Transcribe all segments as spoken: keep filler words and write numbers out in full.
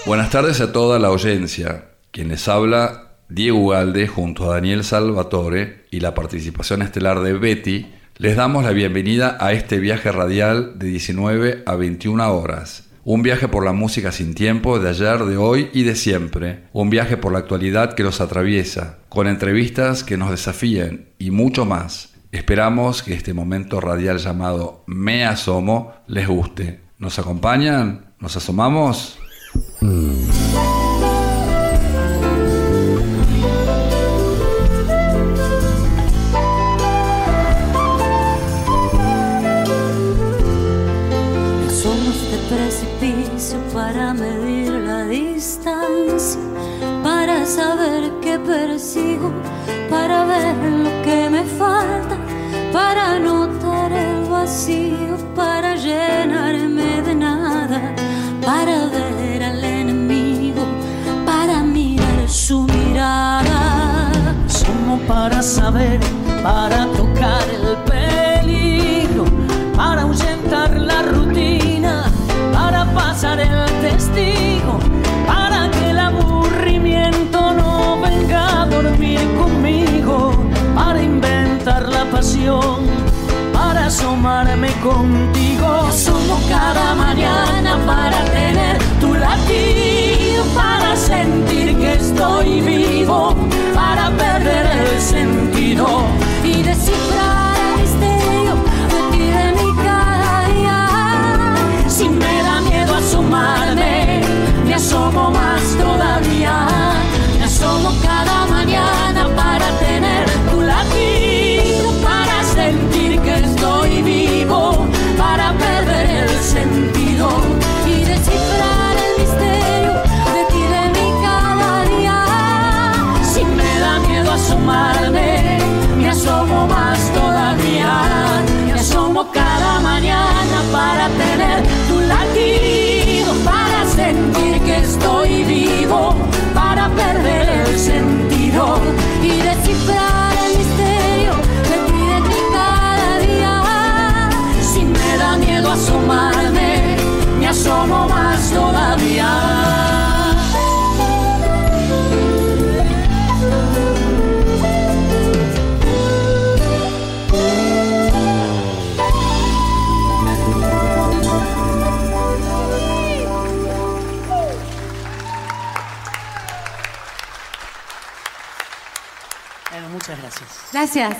Buenas tardes a toda la audiencia. Quien les habla, Diego Ugalde, junto a Daniel Salvatore y la participación estelar de Betty, les damos la bienvenida a este viaje radial de diecinueve a veintiuna horas. Un viaje por la música sin tiempo de ayer, de hoy y de siempre. Un viaje por la actualidad que los atraviesa, con entrevistas que nos desafíen y mucho más. Esperamos que este momento radial llamado Me Asomo les guste. ¿Nos acompañan? ¿Nos asomamos? Mm. Precipicio para medir la distancia, para saber qué persigo, para ver lo que me falta, para notar el vacío, para llenarme de nada, para ver al enemigo, para mirar su mirada. Somos para saber, para tocar el peligro, para ahuyentar la rutina, para pasar el testigo, para que el aburrimiento no venga a dormir conmigo, para inventar la pasión, para asomarme contigo. Somos cada mañana para tener tu latido, para sentir que estoy vivo, para perder el sentido y descifrar el misterio de ti, de mi cada día. Si me da miedo asomarme, me asomo más todavía. Me asomo cada mañana para tener tu latido, para sentir que estoy vivo, para perder el sentido y descifrar el misterio de ti, de mí cada día. Si me da miedo asomarme, me asomo más todavía. Me asomo cada mañana para tener tu latido, para sentir que estoy vivo, para perder el sentido y descifrar el misterio de ti, de ti cada día. Si me da miedo asomarme, me asomo más todavía. Muchas gracias. Gracias.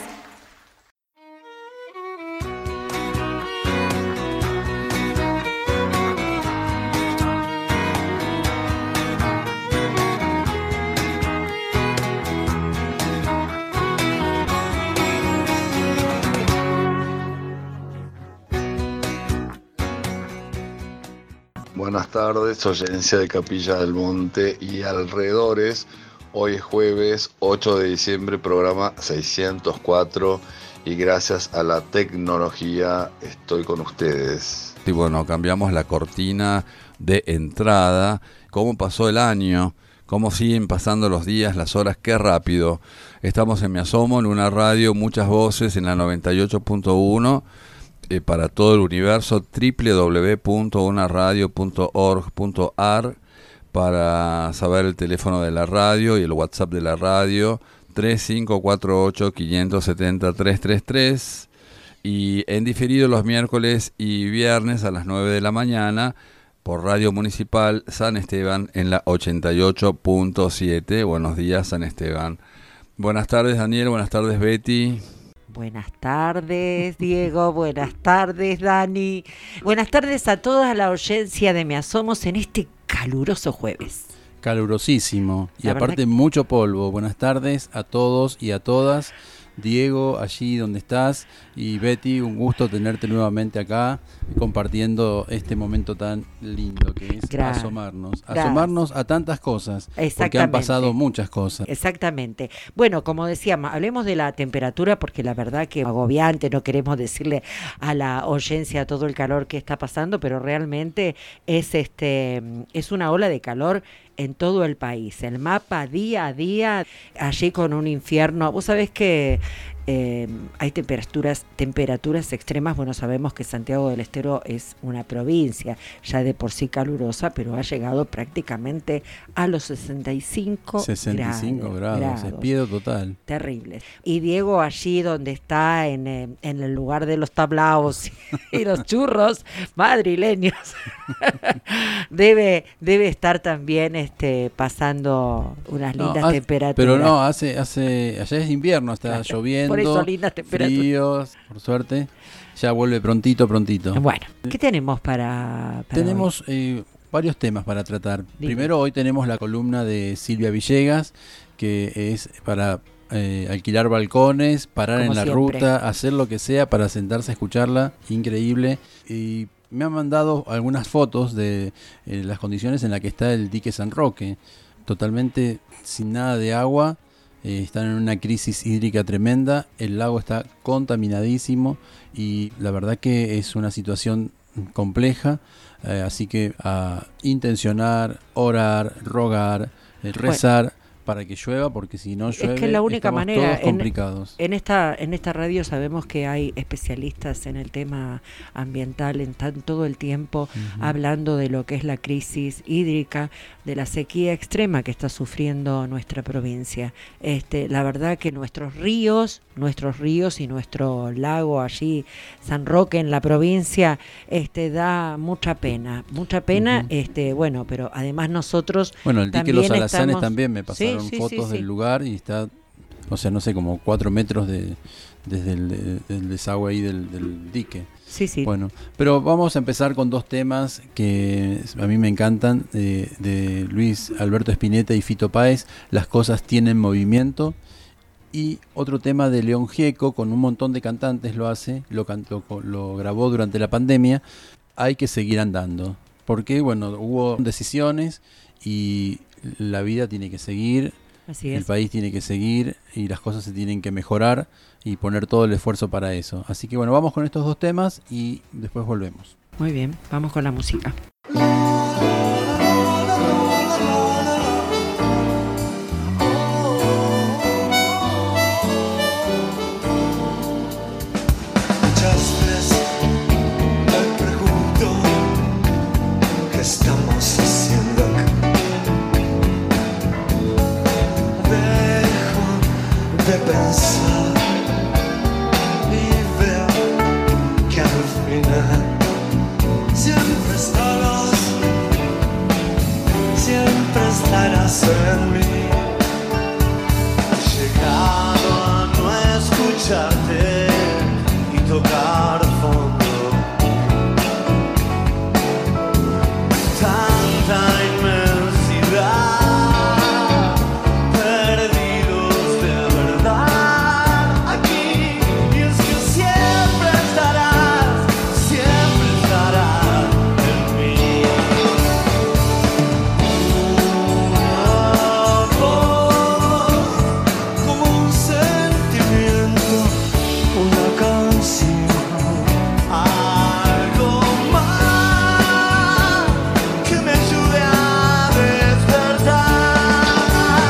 Buenas tardes, audiencia de Capilla del Monte y alrededores. Hoy es jueves ocho de diciembre, programa seiscientos cuatro, y gracias a la tecnología estoy con ustedes. Y bueno, cambiamos la cortina de entrada. ¿Cómo pasó el año? ¿Cómo siguen pasando los días, las horas? ¡Qué rápido! Estamos en Me Asomo, en una radio, muchas voces, en la noventa y ocho punto uno, eh, para todo el universo, doble u doble u doble u punto una radio punto org punto a r. Para saber el teléfono de la radio y el WhatsApp de la radio, tres cinco cuatro ocho, cinco siete cero, tres tres tres. Y en diferido los miércoles y viernes a las nueve de la mañana por Radio Municipal San Esteban en la ochenta y ocho punto siete. Buenos días, San Esteban. Buenas tardes, Daniel. Buenas tardes, Betty. Buenas tardes, Diego. Buenas tardes, Dani. Buenas tardes a toda la audiencia de Me Asomos en este caluroso jueves. Calurosísimo. Y La aparte verdad... mucho polvo. Buenas tardes a todos y a todas. Diego, allí donde estás, y Betty, un gusto tenerte nuevamente acá, compartiendo este momento tan lindo que es Gra- asomarnos, Gra- asomarnos a tantas cosas, porque han pasado muchas cosas. Exactamente. Bueno, como decíamos, hablemos de la temperatura, porque la verdad que es agobiante, no queremos decirle a la audiencia todo el calor que está pasando, pero realmente es este es una ola de calor en todo el país. El mapa día a día, allí con un infierno. Vos sabés que eh, hay temperaturas, temperaturas extremas. Bueno, sabemos que Santiago del Estero es una provincia ya de por sí calurosa, pero ha llegado prácticamente a los sesenta y cinco, sesenta y cinco grados, grados, es piedo total. Terrible. Y Diego, allí donde está, en, eh, en el lugar de los tablaos y los churros madrileños, debe, debe estar también este, pasando unas No, lindas hace- temperaturas. Pero no, hace, hace, allá es invierno, está Claro, lloviendo, por eso lindas temperaturas. fríos, por suerte, ya vuelve prontito, prontito. Bueno, ¿qué tenemos para, para Tenemos eh, varios temas para tratar. Dime. Primero, hoy tenemos la columna de Silvia Villegas, que es para eh, alquilar balcones, parar Como en la siempre. ruta, hacer lo que sea para sentarse a escucharla, increíble. Y me han mandado algunas fotos de eh, las condiciones en las que está el dique San Roque, totalmente sin nada de agua. Eh, están en una crisis hídrica tremenda, el lago está contaminadísimo y la verdad que es una situación compleja, eh, así que a intencionar, orar, rogar, eh, rezar para que llueva, porque si no llueve Es que es la única estamos manera. todos En- complicados. En esta, en esta radio sabemos que hay especialistas en el tema ambiental, están todo el tiempo Ujú. hablando de lo que es la crisis hídrica, de la sequía extrema que está sufriendo nuestra provincia. Este, la verdad que nuestros ríos, nuestros ríos y nuestro lago allí, San Roque en la provincia, este, da mucha pena, mucha pena, Ujú. este, bueno, pero además nosotros Bueno, el dique también Los Alazanes estamos- también me pasaron Sí, sí, fotos sí, del sí. lugar y está, o sea, no sé, como cuatro metros de, desde el del desagüe ahí del, del dique. Sí, sí. Bueno, pero vamos a empezar con dos temas que a mí me encantan, eh, de Luis Alberto Spinetta y Fito Páez, Las cosas tienen movimiento, y otro tema de León Gieco, con un montón de cantantes lo hace, lo, can- lo, lo grabó durante la pandemia, Hay que seguir andando, porque bueno, hubo decisiones y la vida tiene que seguir, Así el es. país tiene que seguir y las cosas se tienen que mejorar y poner todo el esfuerzo para eso. Así que bueno, vamos con estos dos temas y después volvemos. Muy bien, vamos con la música. Muchas veces me pregunto qué estamos haciendo acá. Dejo de pensar y veo que al final siempre estarás, siempre estarás en mí. He llegado a no escucharte y tocar fondo. Tanta inmensidad, perdidos de verdad aquí. Y es que siempre estarás, siempre estarás en mí. Vos, como un sentimiento, una canción, algo más que me ayude a despertar,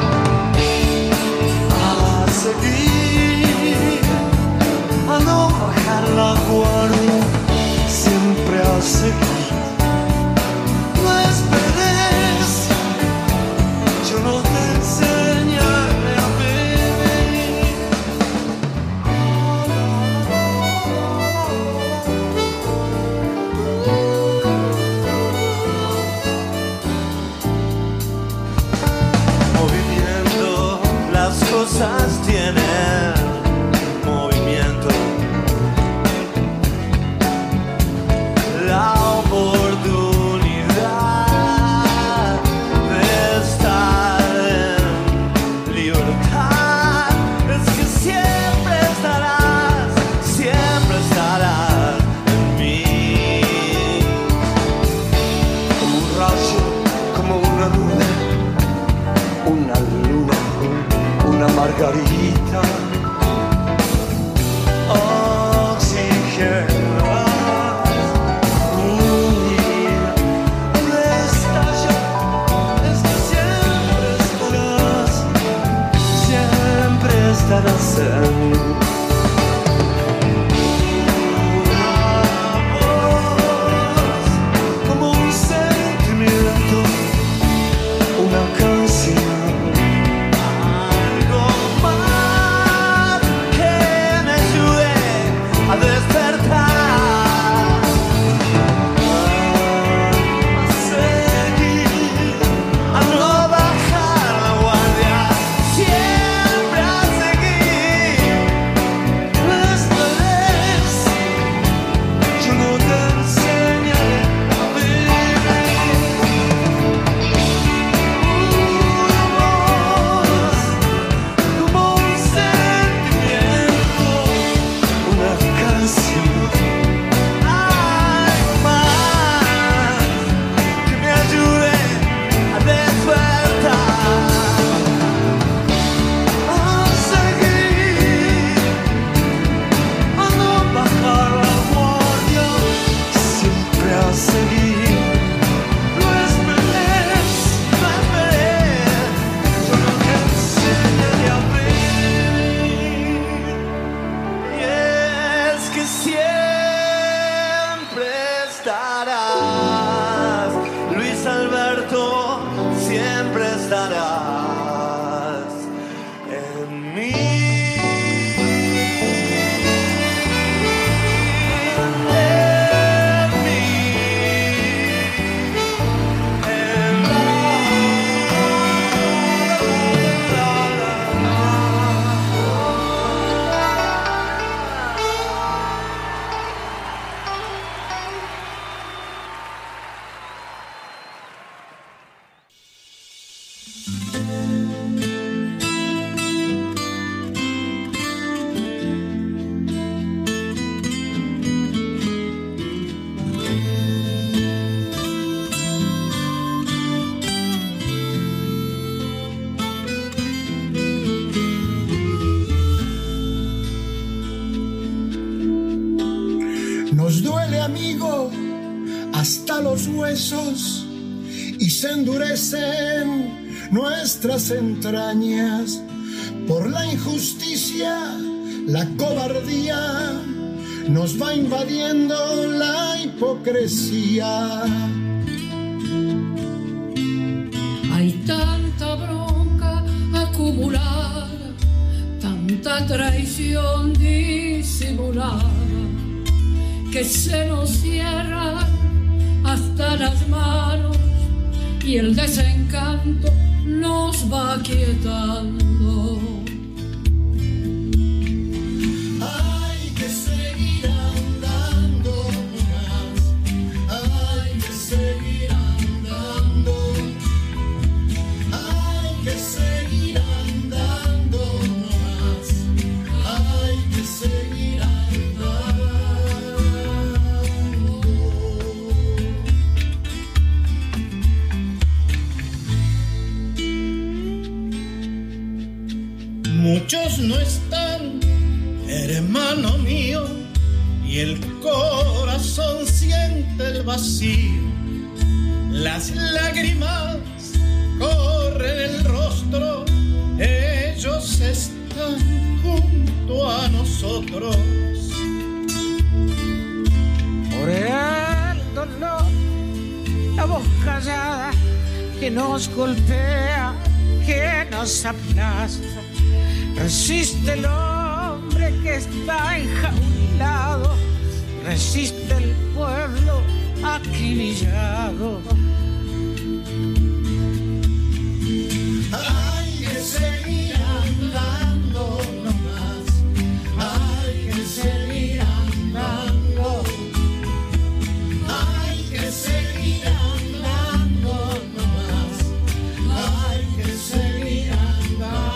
a seguir, a no bajar la guardia, siempre a seguir. No esperes, yo no te enseñaré a vivir. Movimiento, las cosas tienen movimiento. La oportunidad de estar en libertad es que siempre estarás, siempre estarás en mí. Como un rayo, como una nube, una luna, una margarita, oxigenas mi día. Un estallo es que siempre estarás, siempre estarás en mí. estarás en mí. Nos duele, amigo, hasta los huesos y se endurecen nuestras entrañas por la injusticia, la cobardía, nos va invadiendo la hipocresía. Hay tanta bronca acumulada, tanta traición disimulada, que se nos cierran hasta las manos y el desencanto nos va quietando. Hay que seguir andando más, hay que seguir andando, hay que seguir andando más, hay que seguir andando. Muchos no están, hermano mío, y el corazón siente el vacío. Las lágrimas corren el rostro, ellos están junto a nosotros. Por el dolor, la voz callada que nos golpea, que nos aplasta. Resiste el hombre que está enjaulado, resiste el pueblo acribillado. Hay que seguir andando nomás, hay que seguir andando, hay que seguir andando nomás, hay que seguir andando.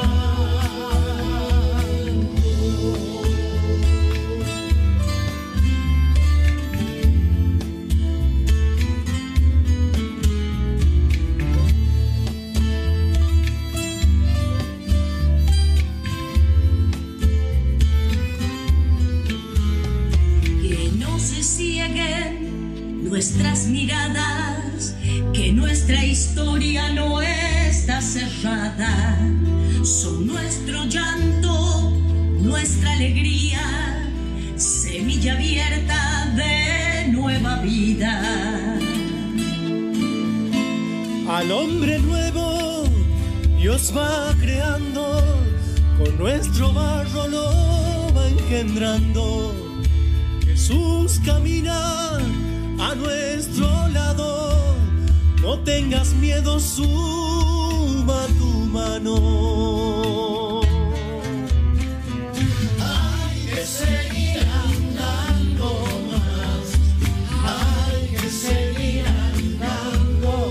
Nuestras miradas, que nuestra historia no está cerrada, son nuestro llanto, nuestra alegría, semilla abierta de nueva vida. Al hombre nuevo Dios va creando, con nuestro barro lo va engendrando. Jesús camina a nuestro lado, no tengas miedo, suba tu mano. Hay que seguir andando más, hay que seguir andando,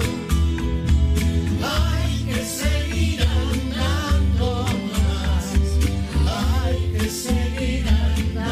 hay que seguir andando más, hay que seguir andando.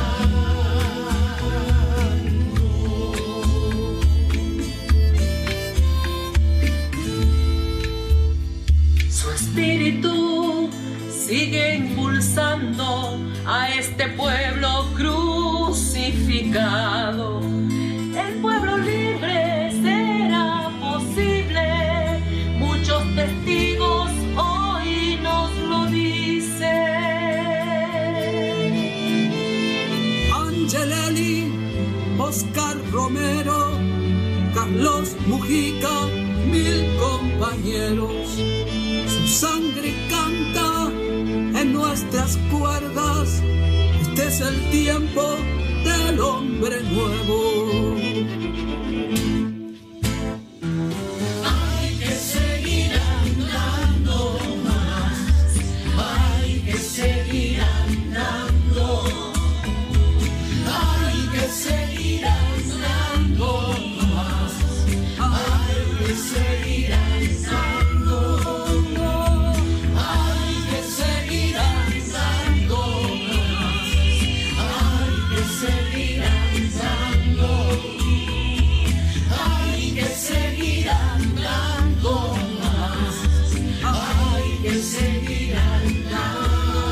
Espíritu sigue impulsando a este pueblo crucificado. El pueblo libre será posible, muchos testigos hoy nos lo dicen. Angelelli, Oscar Romero, Carlos Mujica, mil compañeros. recuerdas, este es el tiempo del hombre nuevo. Hay que seguir andando más, hay que seguir andando, hay que seguir andando más, hay que seguir andando, hay que seguir andando más, hay que seguir andando, hay que seguir andando más, hay que seguir andando.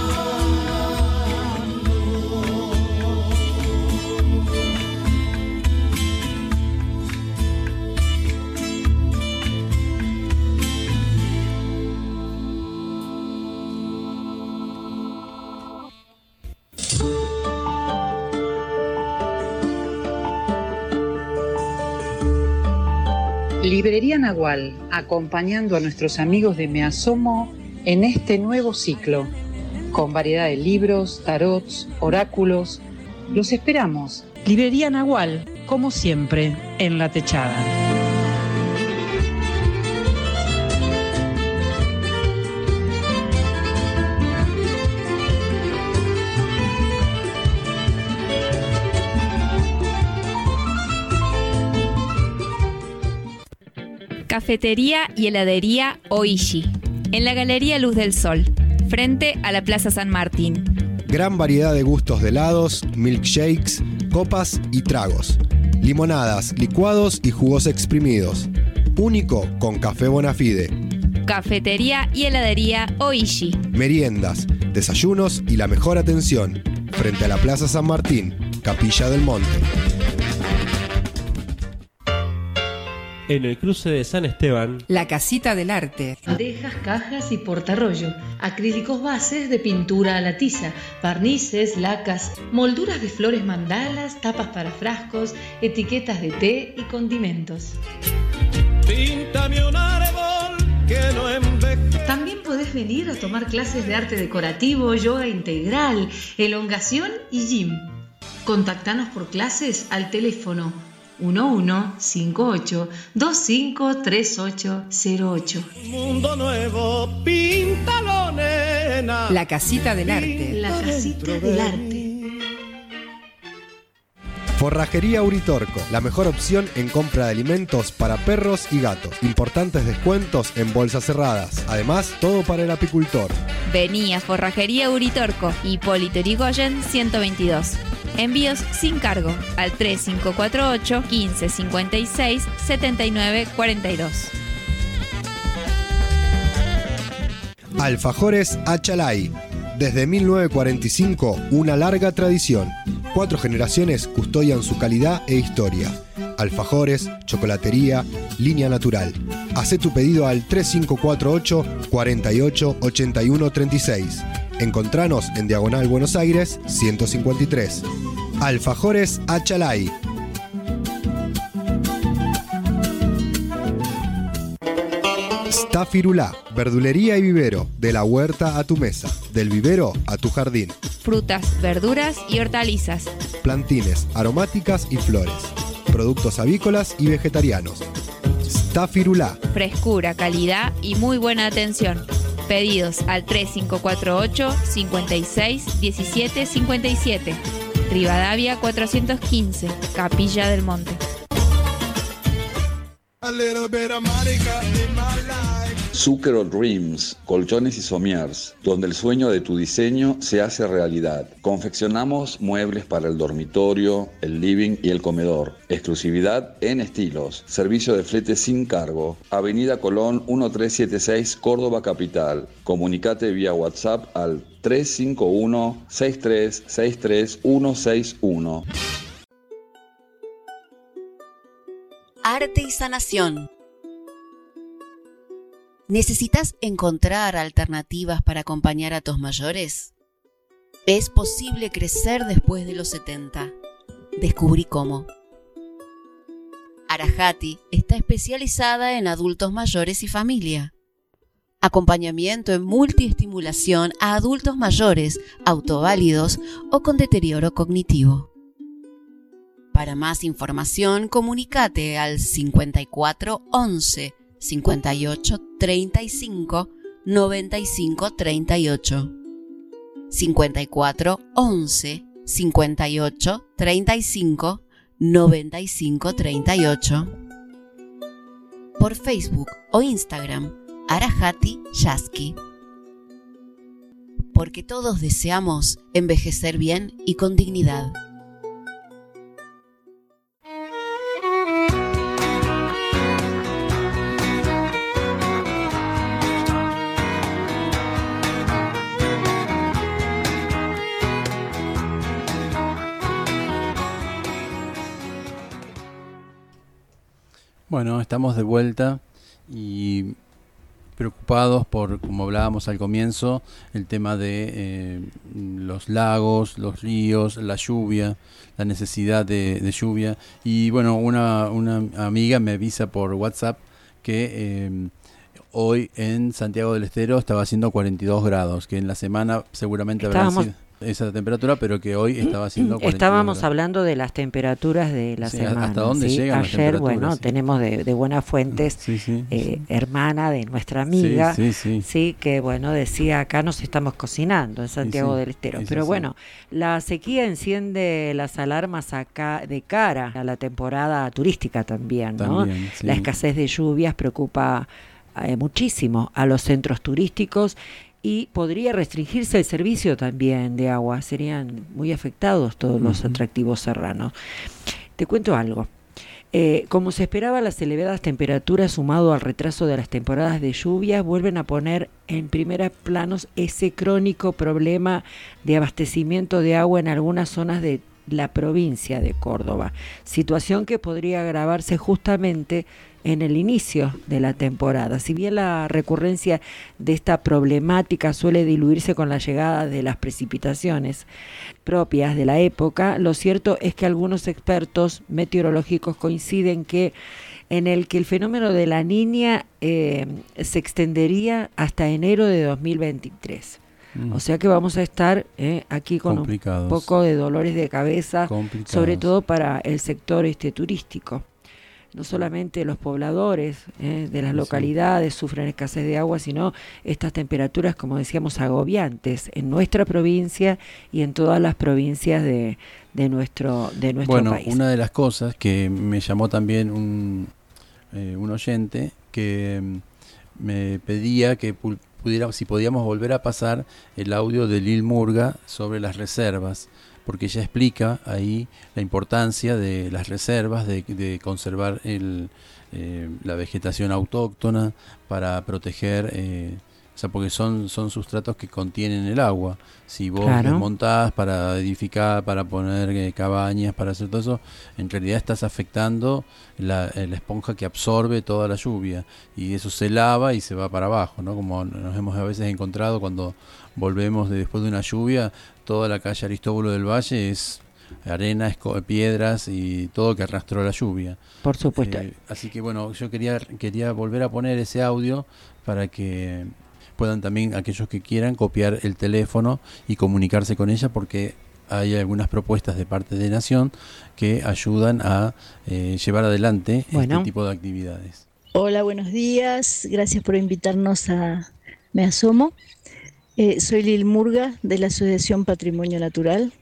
Librería Nahual, acompañando a nuestros amigos de Me Asomo en este nuevo ciclo, con variedad de libros, tarots, oráculos. Los esperamos. Librería Nahual, como siempre, en La Techada. Cafetería y heladería Oishi, en la Galería Luz del Sol, frente a la Plaza San Martín. Gran variedad de gustos de helados, milkshakes, copas y tragos. Limonadas, licuados y jugos exprimidos. Único con café Bonafide. Cafetería y heladería Oishi. Meriendas, desayunos y la mejor atención. Frente a la Plaza San Martín, Capilla del Monte. En el cruce de San Esteban, La Casita del Arte. Bandejas, cajas y portarrollo, acrílicos bases de pintura a la tiza, barnices, lacas, molduras de flores mandalas, tapas para frascos, etiquetas de té y condimentos. Píntame un árbol que no envejece. También podés venir a tomar clases de arte decorativo, yoga integral, elongación y gym. Contactanos por clases al teléfono uno uno cinco ocho dos cinco tres ocho cero ocho. Mundo nuevo, píntalo, nena. La Casita del Arte. La Casita del Arte. Forrajería Uritorco, la mejor opción en compra de alimentos para perros y gatos. Importantes descuentos en bolsas cerradas. Además, todo para el apicultor. Vení a Forrajería Uritorco, Hipólito Yrigoyen ciento veintidós. Envíos sin cargo al tres cinco cuatro ocho, quince cincuenta y seis, setenta y nueve cuarenta y dos. Alfajores Achalay. Desde mil novecientos cuarenta y cinco, una larga tradición. Cuatro generaciones custodian su calidad e historia. Alfajores, chocolatería, línea natural. Hacé tu pedido al tres cinco cuatro ocho, cuarenta y ocho, ochenta y uno treinta y seis. Encontranos en Diagonal Buenos Aires ciento cincuenta y tres. Alfajores Achalay. Stafirulá, verdulería y vivero, de la huerta a tu mesa, del vivero a tu jardín. Frutas, verduras y hortalizas. Plantines, aromáticas y flores. Productos avícolas y vegetarianos. Stafirulá. Frescura, calidad y muy buena atención. Pedidos al tres cinco cuatro ocho, cincuenta y seis, diecisiete cincuenta y siete. Rivadavia cuatrocientos quince, Capilla del Monte. Zucchero Dreams, colchones y somiers, donde el sueño de tu diseño se hace realidad. Confeccionamos muebles para el dormitorio, el living y el comedor. Exclusividad en estilos. Servicio de flete sin cargo. Avenida Colón mil trescientos setenta y seis, Córdoba Capital. Comunicate vía WhatsApp al tres cinco uno, seis tres seis tres uno seis uno. Arte y sanación. ¿Necesitas encontrar alternativas para acompañar a tus mayores? Es posible crecer después de los setenta. Descubrí cómo. Arajati está especializada en adultos mayores y familia. Acompañamiento en multiestimulación a adultos mayores, autoválidos o con deterioro cognitivo. Para más información, comunícate al cincuenta y cuatro once cincuenta y ocho treinta y cinco noventa y cinco treinta y ocho. cincuenta y cuatro once cincuenta y ocho treinta y cinco noventa y cinco treinta y ocho. Por Facebook o Instagram, Arahati Yasky. Porque todos deseamos envejecer bien y con dignidad. Bueno, estamos de vuelta y preocupados por, como hablábamos al comienzo, el tema de eh, los lagos, los ríos, la lluvia, la necesidad de, de lluvia. Y bueno, una, una amiga me avisa por WhatsApp que eh, hoy en Santiago del Estero estaba haciendo cuarenta y dos grados, que en la semana seguramente habrá sido esa temperatura, pero que hoy estaba haciendo cuarenta y dos Estábamos grados. hablando de las temperaturas de la Sí, semana. ¿hasta dónde ¿sí? llegan las Ayer, temperaturas? bueno, Sí. tenemos de, de buenas fuentes, Sí, sí, eh, sí. hermana de nuestra amiga, Sí, sí, sí. sí, que bueno, decía, acá nos estamos cocinando en Santiago sí, del Estero. es Pero así. bueno, la sequía enciende las alarmas acá de cara a la temporada turística también, ¿no? También, sí. La escasez de lluvias preocupa eh, muchísimo a los centros turísticos y podría restringirse el servicio también de agua. Serían muy afectados todos los Ujú. atractivos serranos. Te cuento algo. Eh, como se esperaba, las elevadas temperaturas sumado al retraso de las temporadas de lluvias vuelven a poner en primera planos ese crónico problema de abastecimiento de agua en algunas zonas de la provincia de Córdoba, situación que podría agravarse justamente en el inicio de la temporada. Si bien la recurrencia de esta problemática suele diluirse con la llegada de las precipitaciones propias de la época, lo cierto es que algunos expertos meteorológicos coinciden que en el que el fenómeno de la Niña eh, se extendería hasta enero de dos mil veintitrés. Mm. O sea que vamos a estar eh, aquí con Complicados. un poco de dolores de cabeza, Complicados. sobre todo para el sector este turístico. No solamente los pobladores eh, de las Sí. localidades sufren escasez de agua, sino estas temperaturas, como decíamos, agobiantes en nuestra provincia y en todas las provincias de, de nuestro, de nuestro bueno, país. una de las cosas que me llamó también un, eh, un oyente que mm, me pedía que pu- pudiera, si podíamos volver a pasar el audio de Lil Murga sobre las reservas, porque ella explica ahí la importancia de las reservas, de, de conservar el, eh, la vegetación autóctona para proteger, eh, o sea, porque son, son sustratos que contienen el agua. Si vos Claro. desmontás para edificar, para poner eh, cabañas, para hacer todo eso, en realidad estás afectando la, eh, la esponja que absorbe toda la lluvia y eso se lava y se va para abajo, ¿no? Como nos hemos a veces encontrado cuando volvemos de, después de una lluvia, toda la calle Aristóbulo del Valle es arena, esco- piedras y todo que arrastró la lluvia. Por supuesto. Eh, así que bueno, yo quería quería volver a poner ese audio para que puedan también aquellos que quieran copiar el teléfono y comunicarse con ella, porque hay algunas propuestas de parte de Nación que ayudan a eh, llevar adelante Bueno. este tipo de actividades. Hola, buenos días. Gracias por invitarnos a Me Asomo. Eh, soy Lil Murga de la Asociación Patrimonio Natural.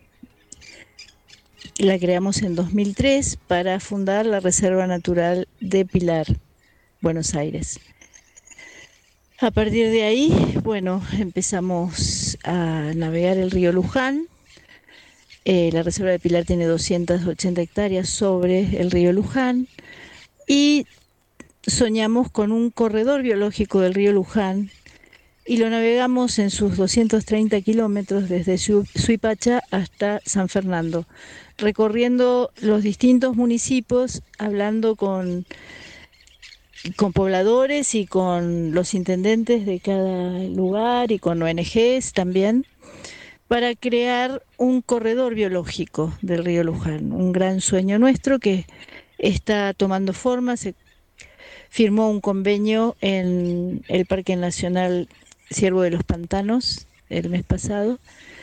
La creamos en dos mil tres para fundar la Reserva Natural de Pilar, Buenos Aires. A partir de ahí, bueno, empezamos a navegar el río Luján. Eh, la Reserva de Pilar tiene doscientas ochenta hectáreas sobre el río Luján y soñamos con un corredor biológico del río Luján y lo navegamos en sus doscientos treinta kilómetros desde Su- Suipacha hasta San Fernando, recorriendo los distintos municipios, hablando con, con pobladores y con los intendentes de cada lugar y con O N Ges también, para crear un corredor biológico del río Luján, un gran sueño nuestro que está tomando forma. Se firmó un convenio en el Parque Nacional Ciervo de los Pantanos el mes pasado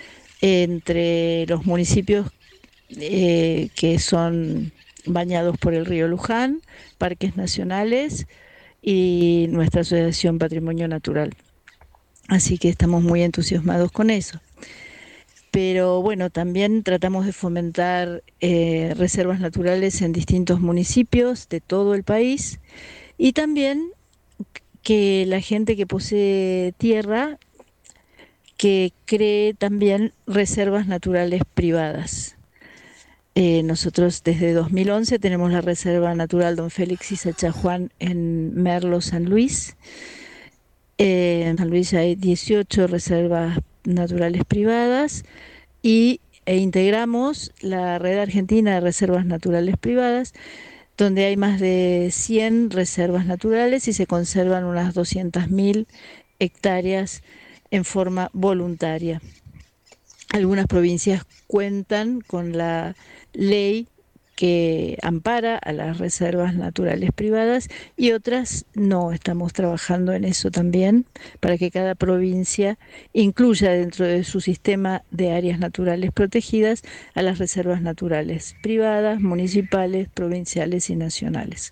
entre los municipios eh, que son bañados por el río Luján, parques nacionales y nuestra Asociación Patrimonio Natural. Así que estamos muy entusiasmados con eso. Pero bueno, también tratamos de fomentar eh, reservas naturales en distintos municipios de todo el país y también que la gente que posee tierra que cree también reservas naturales privadas. Eh, nosotros desde dos mil once tenemos la Reserva Natural Don Félix y Sachajuán en Merlo, San Luis. Eh, en San Luis hay dieciocho reservas naturales privadas y e integramos la Red Argentina de Reservas Naturales Privadas, donde hay más de cien reservas naturales y se conservan unas doscientas mil hectáreas en forma voluntaria. Algunas provincias cuentan con la ley que ampara a las reservas naturales privadas y otras no. Estamos trabajando en eso también para que cada provincia incluya dentro de su sistema de áreas naturales protegidas a las reservas naturales privadas, municipales, provinciales y nacionales.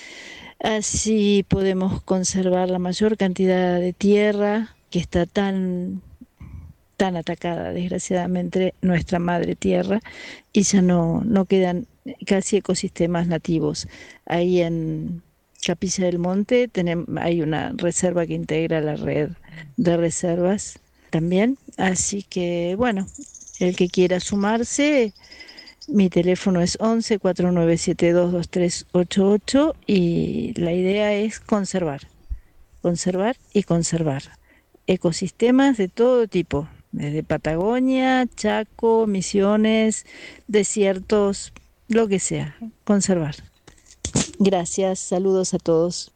Así podemos conservar la mayor cantidad de tierra que está tan tan atacada, desgraciadamente, nuestra madre tierra, y ya no, no quedan casi ecosistemas nativos. Ahí en Capilla del Monte tenemos, hay una reserva que integra la red de reservas también, así que bueno, el que quiera sumarse, mi teléfono es once, cuatro nueve siete dos, dos tres ocho ocho y la idea es conservar, conservar y conservar ecosistemas de todo tipo, desde Patagonia, Chaco, Misiones, desiertos, lo que sea, conservar. Gracias, saludos a todos.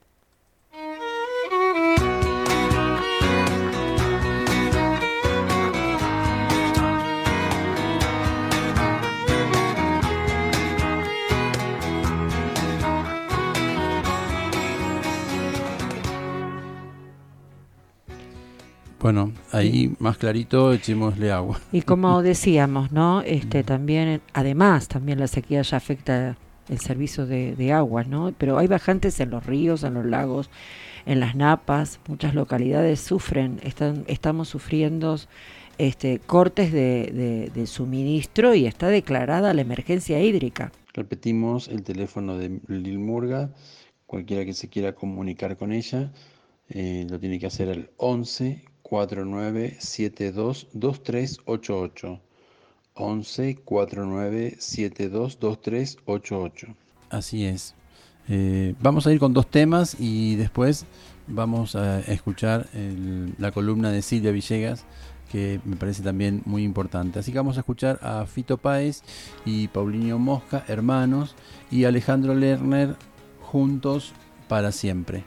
Bueno, ahí más clarito, echémosle agua. Y como decíamos, ¿no? Este también, además, también la sequía ya afecta el servicio de, de agua, ¿no? Pero hay bajantes en los ríos, en los lagos, en las napas, muchas localidades sufren, están, estamos sufriendo este cortes de, de, de suministro y está declarada la emergencia hídrica. Repetimos el teléfono de Lil Murga, cualquiera que se quiera comunicar con ella, eh, lo tiene que hacer al once, cuatro nueve siete dos, dos tres ocho ocho. once, cuatro nueve siete dos, dos tres ocho ocho. Así es. Eh, vamos a ir con dos temas y después vamos a escuchar el, la columna de Silvia Villegas, que me parece también muy importante. Así que vamos a escuchar a Fito Páez y Paulinho Mosca, hermanos, y Alejandro Lerner, Juntos para Siempre.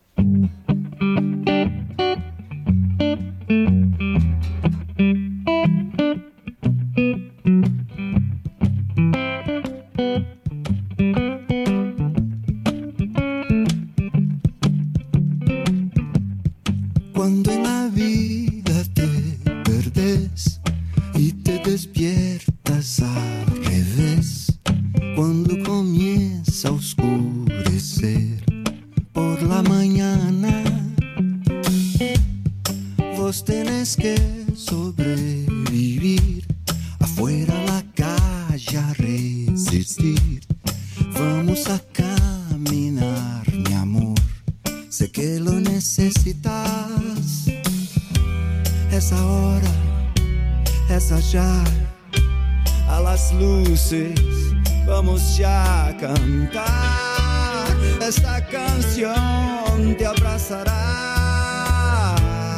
Cuando en la vida te perdes y te despiertas al revés, cuando comienza a oscurecer por la mañana, vos tenés que sobrevivir, afuera la calle a resistir. Vamos a caminar, mi amor, sé que lo necesitas. Es ahora, es allá, a las luces vamos ya a cantar. Esta canción te abrazará.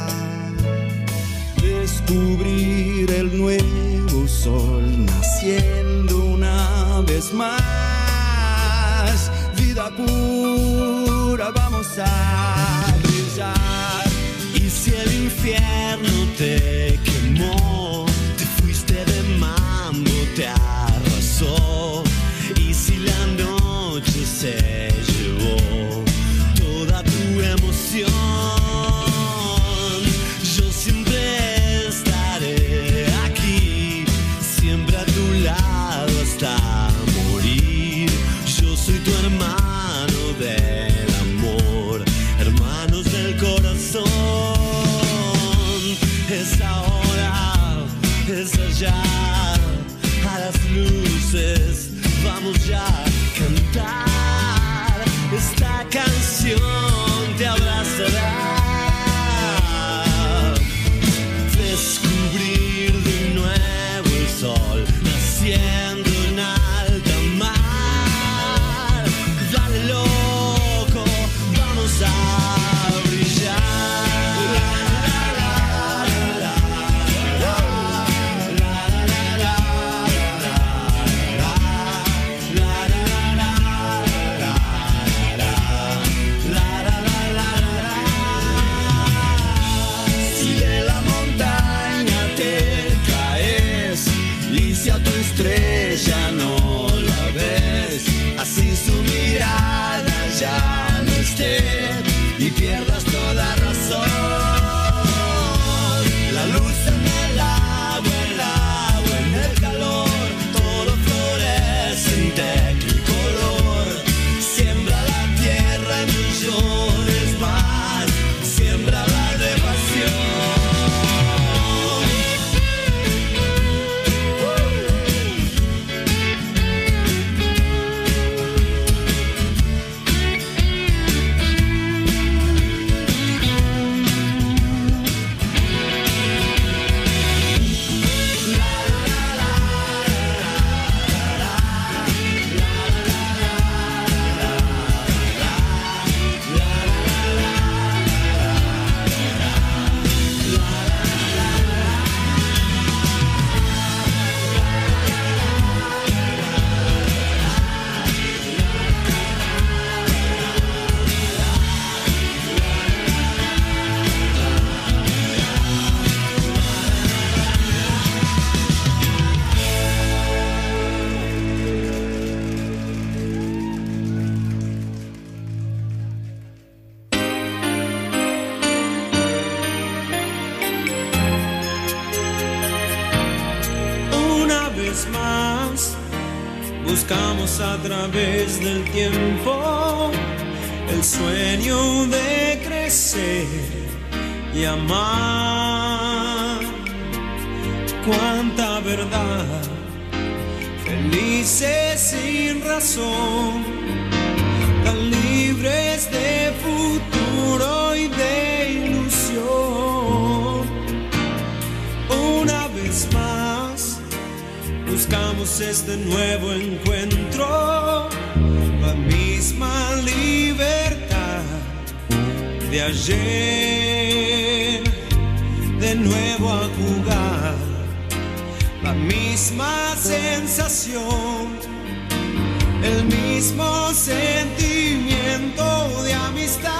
Descubrir el nuevo sol naciendo una vez más. Vida pura, vamos a brillar. Y si el infierno te quemó, te fuiste de mambo, te arrasó. Y si la noche se llevó vez más buscamos a través del tiempo el sueño de crecer y amar. Cuánta verdad, felices sin razón, tan libres de futuro y de ilusión. Una vez más buscamos este nuevo encuentro, la misma libertad de ayer, de nuevo a jugar, la misma sensación, el mismo sentimiento de amistad.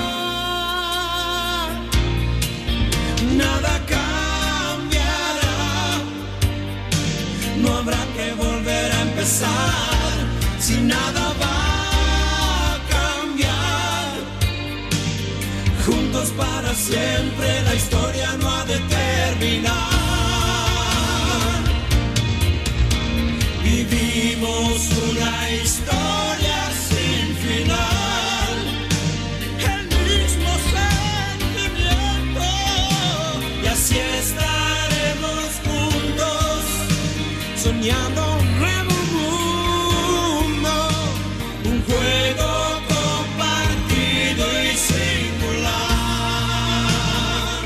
Nada cambiará, no habrá que volver a empezar, si nada va a cambiar. Juntos para siempre, la historia no ha de terminar. Vivimos una historia sin final, el mismo sentimiento, y así estaremos juntos, soñando un nuevo mundo, un juego compartido y singular.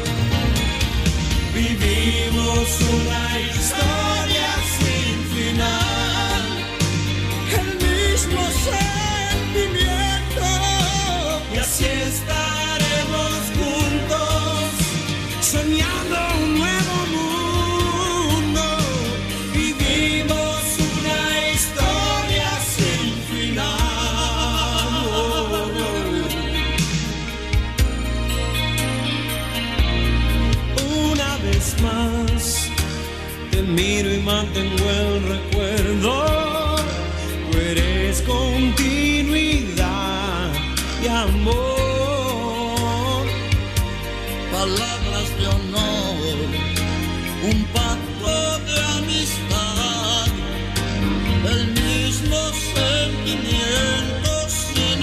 Vivimos una historia sin final, el mismo sentimiento, y así estaremos juntos, soñando un nuevo mundo. Vivimos una historia sin final. Una vez más te miro y mantengo el recuerdo. Tú eres continuidad y amor, palabras de honor, un pacto de amistad, el mismo sentimiento sin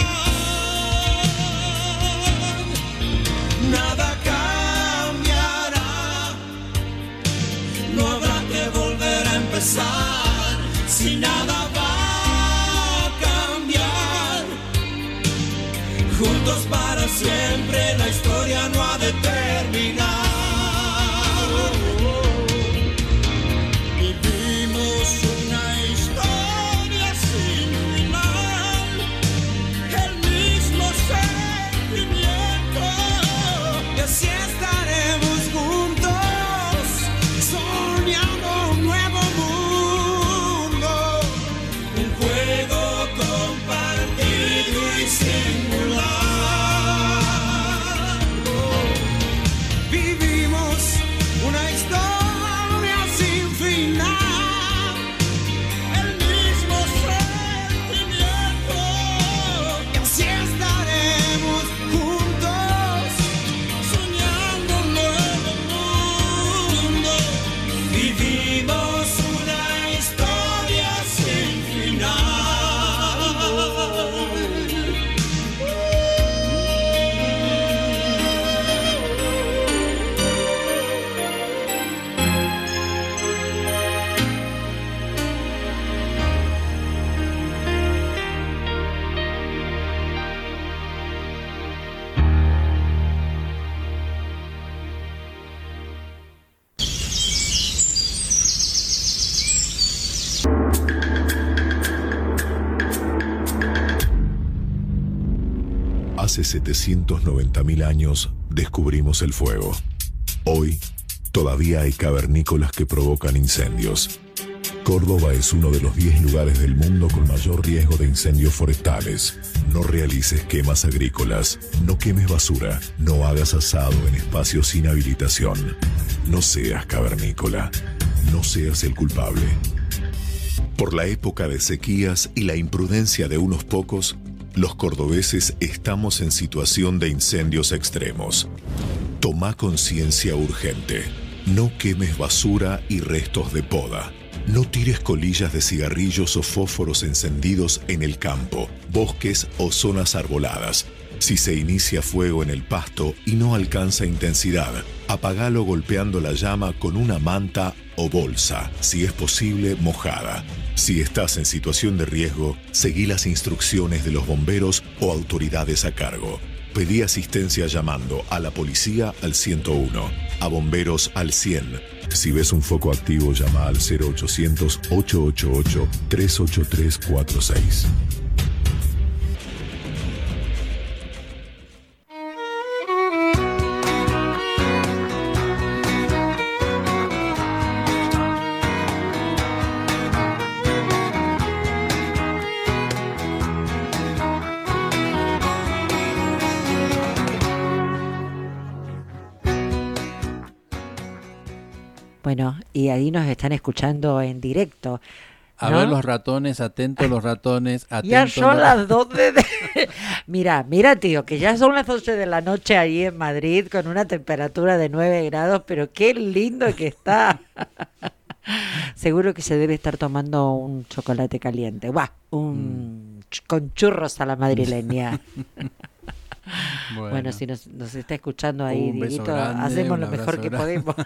edad. Nada cambiará, no habrá que volver a empezar, si nada va a cambiar. Juntos para siempre, la historia no ha de terminar. Vivimos una historia sin final, el mismo sentimiento, Y así estaremos juntos, soñando un nuevo mundo, un juego compartido y singular. Vivimos una historia sin final, el mismo sentimiento, y así estaremos juntos, soñando un nuevo mundo. vivimos una historia sin final. Hace setecientos noventa mil años descubrimos el fuego. Hoy, todavía hay cavernícolas que provocan incendios. Córdoba es uno de los diez lugares del mundo con mayor riesgo de incendios forestales. No realices quemas agrícolas, no quemes basura, no hagas asado en espacios sin habilitación. No seas cavernícola, no seas el culpable. Por la época de sequías y la imprudencia de unos pocos, los cordobeses estamos en situación de incendios extremos. Toma conciencia urgente. No quemes basura y restos de poda. No tires colillas de cigarrillos o fósforos encendidos en el campo, bosques o zonas arboladas. Si se inicia fuego en el pasto y no alcanza intensidad, apagalo golpeando la llama con una manta o bolsa, si es posible mojada. Si estás en situación de riesgo, seguí las instrucciones de los bomberos o autoridades a cargo. Pedí asistencia llamando a la policía al ciento uno, a bomberos al cien. Si ves un foco activo, llama al cero ochocientos, ochocientos ochenta y ocho, tres ocho tres cuatro seis. Bueno, y ahí nos están escuchando en directo. A ¿no? ver los ratones, atentos los ratones, atentos. Ya son los... las doce de... Mira, mira tío, que ya son las doce de la noche ahí en Madrid con una temperatura de nueve grados, pero qué lindo que está. Seguro que se debe estar tomando un chocolate caliente. ¡Buah! Un... Mm. Con churros a la madrileña. Bueno, bueno, si nos, nos está escuchando ahí, Dieguito, grande, hacemos lo mejor que grande. podemos.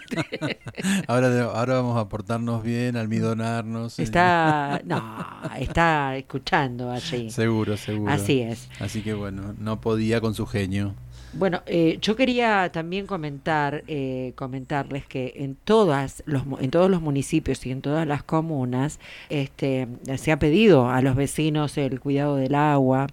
ahora, ahora vamos a portarnos bien, almidonarnos. Está, no, está escuchando allí. Seguro, seguro. Así es. Así que bueno, no podía con su genio. Bueno, eh, yo quería también comentar, eh, comentarles que en todas los, en todos los municipios y en todas las comunas, este, se ha pedido a los vecinos el cuidado del agua.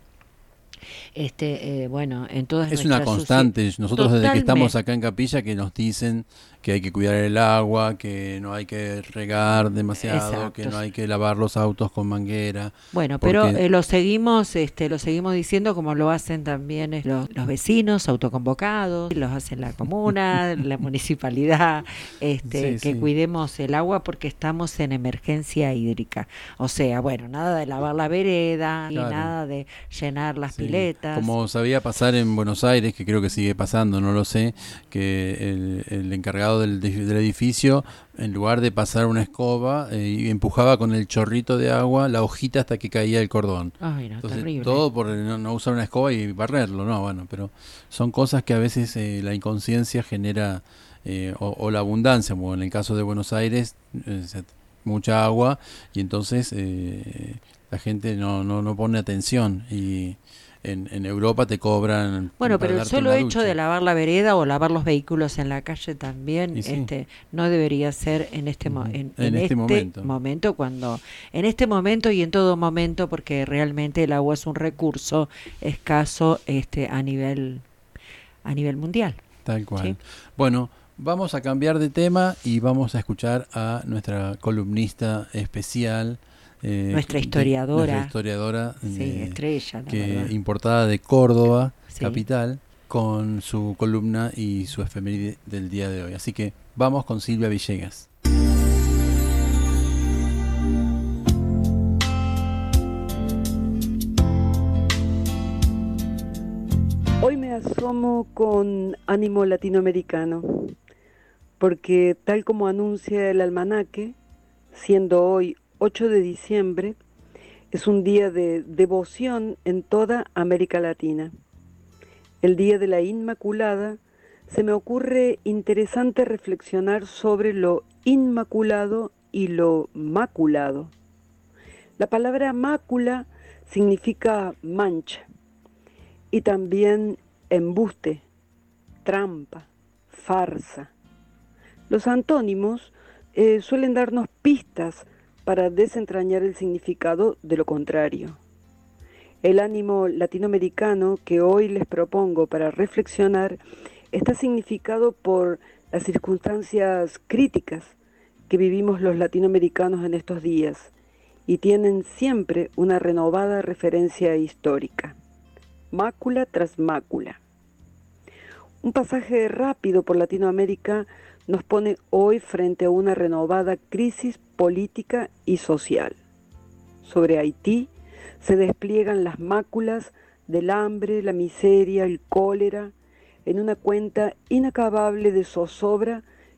Este, eh, bueno, en todas es una constante. Nosotros Totalmente. Desde que estamos acá en Capilla que nos dicen que hay que cuidar el agua, que no hay que regar demasiado, Exacto. que no hay que lavar los autos con manguera. Bueno, porque... pero eh, lo seguimos, este, lo seguimos diciendo como lo hacen también eh, los, los vecinos autoconvocados, los hacen la comuna, la municipalidad, este, sí, que sí. cuidemos el agua porque estamos en emergencia hídrica. O sea, bueno, nada de lavar la vereda, claro. y nada de llenar las sí. piletas. Como sabía pasar en Buenos Aires, que creo que sigue pasando, no lo sé, que el, el encargado Del, del edificio, en lugar de pasar una escoba, eh, empujaba con el chorrito de agua la hojita hasta que caía el cordón. Ay, no, Entonces, terrible. todo por no, no usar una escoba y barrerlo, no, bueno, pero son cosas que a veces eh, la inconsciencia genera, eh, o, o la abundancia, como en el caso de Buenos Aires, eh, mucha agua, y entonces eh, la gente no, no, no pone atención, y En, en Europa te cobran. Bueno, pero el solo hecho de lavar la vereda o lavar los vehículos en la calle también, sí. este, no debería ser en este mo- en, en, en este, este momento. momento cuando en este momento y en todo momento, porque realmente el agua es un recurso escaso, este, a nivel a nivel mundial. Tal cual. ¿Sí? Bueno, vamos a cambiar de tema y vamos a escuchar a nuestra columnista especial. Eh, nuestra historiadora, de, nuestra historiadora sí, eh, estrella, que importada de Córdoba, sí. capital, con su columna y su efeméride del día de hoy. Así que vamos con Silvia Villegas. Hoy me asomo con ánimo latinoamericano, porque tal como anuncia el almanaque, siendo hoy ocho de diciembre, es un día de devoción en toda América Latina. El Día de la Inmaculada, se me ocurre interesante reflexionar sobre lo inmaculado y lo maculado. La palabra mácula significa mancha y también embuste, trampa, farsa. Los antónimos eh, suelen darnos pistas para desentrañar el significado de lo contrario. El ánimo latinoamericano que hoy les propongo para reflexionar está significado por las circunstancias críticas que vivimos los latinoamericanos en estos días y tienen siempre una renovada referencia histórica. Mácula tras mácula. Un pasaje rápido por Latinoamérica nos pone hoy frente a una renovada crisis política y social. Sobre Haití se despliegan las máculas del hambre, la miseria, el cólera, en una cuenta inacabable de zozobra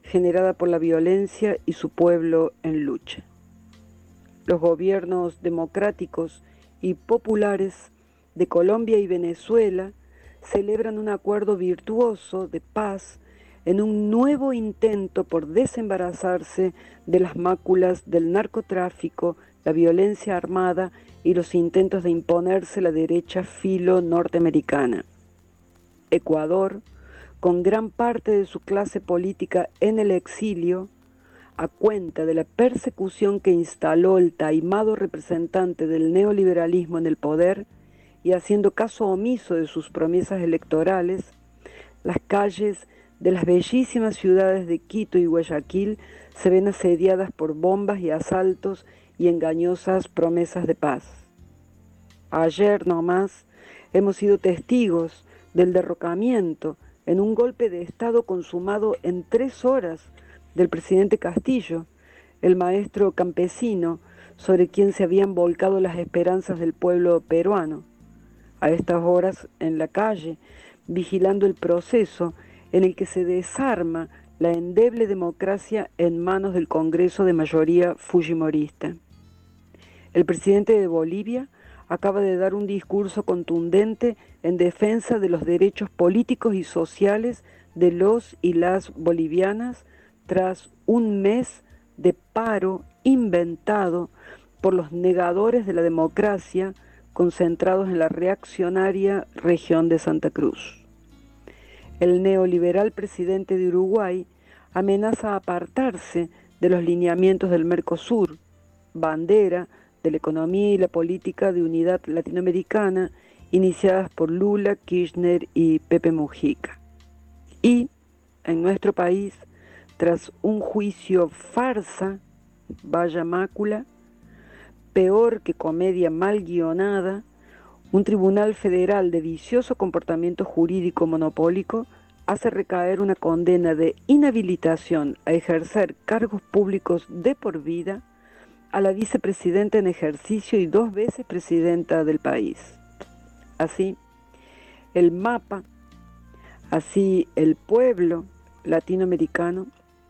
generada por la violencia y su pueblo en lucha. Los gobiernos democráticos y populares de Colombia y Venezuela celebran un acuerdo virtuoso de paz en un nuevo intento por desembarazarse de las máculas del narcotráfico, la violencia armada y los intentos de imponerse la derecha filo norteamericana. Ecuador, con gran parte de su clase política en el exilio, a cuenta de la persecución que instaló el taimado representante del neoliberalismo en el poder y haciendo caso omiso de sus promesas electorales, las calles de las bellísimas ciudades de Quito y Guayaquil se ven asediadas por bombas y asaltos y engañosas promesas de paz. Ayer nomás hemos sido testigos del derrocamiento en un golpe de Estado consumado en tres horas del presidente Castillo, el maestro campesino sobre quien se habían volcado las esperanzas del pueblo peruano. A estas horas en la calle, vigilando el proceso en el que se desarma la endeble democracia en manos del Congreso de mayoría fujimorista. El presidente de Bolivia acaba de dar un discurso contundente en defensa de los derechos políticos y sociales de los y las bolivianas tras un mes de paro inventado por los negadores de la democracia concentrados en la reaccionaria región de Santa Cruz. El neoliberal presidente de Uruguay amenaza apartarse de los lineamientos del Mercosur, bandera de la economía y la política de unidad latinoamericana iniciadas por Lula, Kirchner y Pepe Mujica. Y, en nuestro país, tras un juicio farsa, vaya mácula, peor que comedia mal guionada, un tribunal federal de vicioso comportamiento jurídico monopólico hace recaer una condena de inhabilitación a ejercer cargos públicos de por vida a la vicepresidenta en ejercicio y dos veces presidenta del país. Así, el mapa, así el pueblo latinoamericano,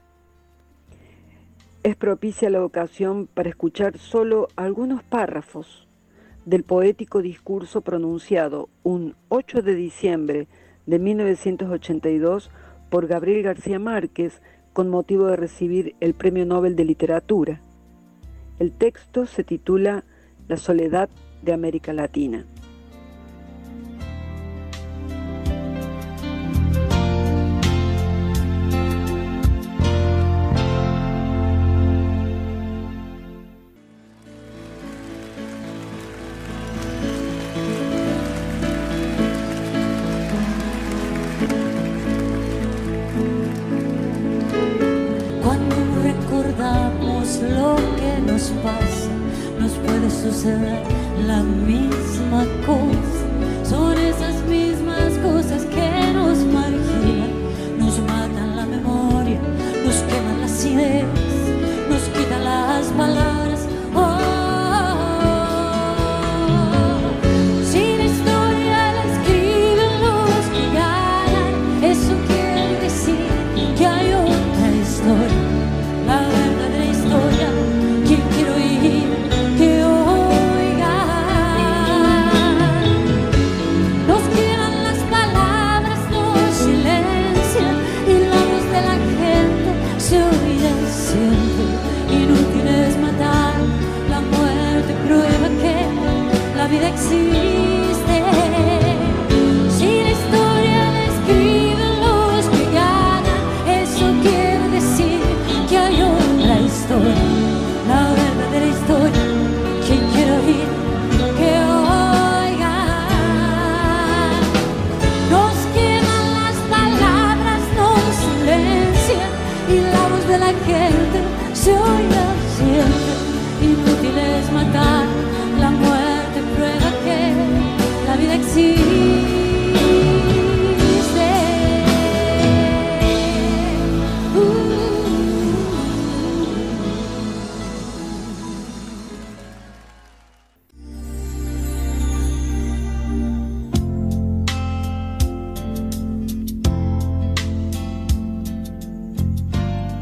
es propicia la ocasión para escuchar solo algunos párrafos del poético discurso pronunciado un ocho de diciembre de mil novecientos ochenta y dos por Gabriel García Márquez con motivo de recibir el Premio Nobel de Literatura. El texto se titula La soledad de América Latina. Lo que nos pasa, nos puede suceder la misma cosa. Son esas mismas cosas que nos marginan, nos matan la memoria, nos queman las ideas, nos quitan las palabras. Oh, si la historia la escriben los que ganan, eso quiere decir que hay otra historia. La verdadera historia, quien quiero oír, que oiga. Nos quedan las palabras, nos silencian y la voz de la gente se oye siempre. Inútil es matar, la muerte prueba que la vida existe. Si la historia la escriben los que ganan, eso quiere decir que hay otra historia, la verdadera historia, quien quiere oír, que oiga. Nos queman las palabras, nos silencian y la voz de la gente se oye siempre. Inútil es matar, la muerte prueba que la vida existe.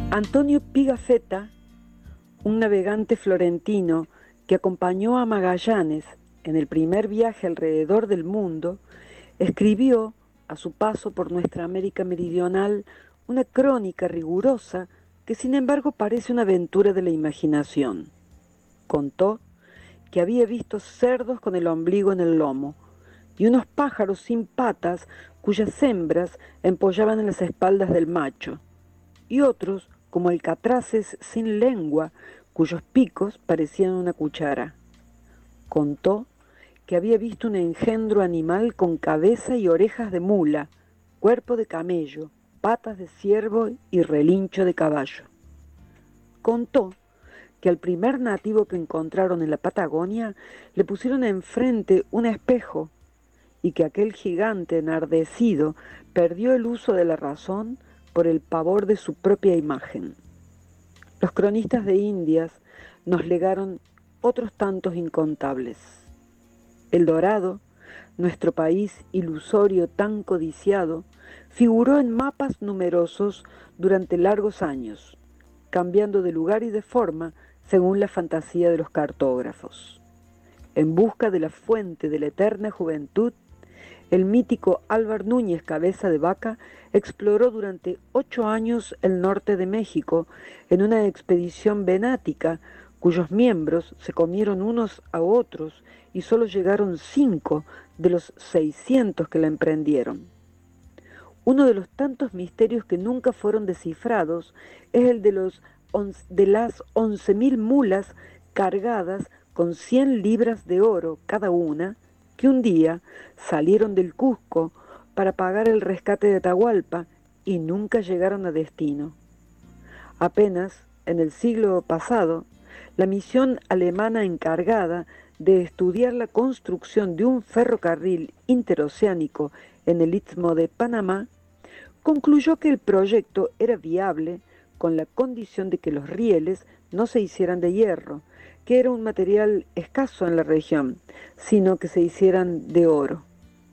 Antonio Pigafetta, un navegante florentino que acompañó a Magallanes en el primer viaje alrededor del mundo, escribió, a su paso por nuestra América Meridional, una crónica rigurosa que sin embargo parece una aventura de la imaginación. Contó que había visto cerdos con el ombligo en el lomo y unos pájaros sin patas cuyas hembras empollaban en las espaldas del macho, y otros como alcatraces sin lengua cuyos picos parecían una cuchara. Contó que había visto un engendro animal con cabeza y orejas de mula, cuerpo de camello, patas de ciervo y relincho de caballo. Contó que al primer nativo que encontraron en la Patagonia le pusieron enfrente un espejo y que aquel gigante enardecido perdió el uso de la razón por el pavor de su propia imagen. Los cronistas de Indias nos legaron otros tantos incontables. El Dorado, nuestro país ilusorio tan codiciado, figuró en mapas numerosos durante largos años, cambiando de lugar y de forma según la fantasía de los cartógrafos. En busca de la fuente de la eterna juventud, el mítico Álvar Núñez Cabeza de Vaca exploró durante ocho años el norte de México en una expedición venática cuyos miembros se comieron unos a otros y solo llegaron cinco de los seiscientos que la emprendieron. Uno de los tantos misterios que nunca fueron descifrados es el de, los once, de las once mil mulas cargadas con cien libras de oro cada una, que un día salieron del Cusco para pagar el rescate de Atahualpa y nunca llegaron a destino. Apenas en el siglo pasado, la misión alemana encargada de estudiar la construcción de un ferrocarril interoceánico en el Istmo de Panamá, concluyó que el proyecto era viable con la condición de que los rieles no se hicieran de hierro, que era un material escaso en la región, sino que se hicieran de oro.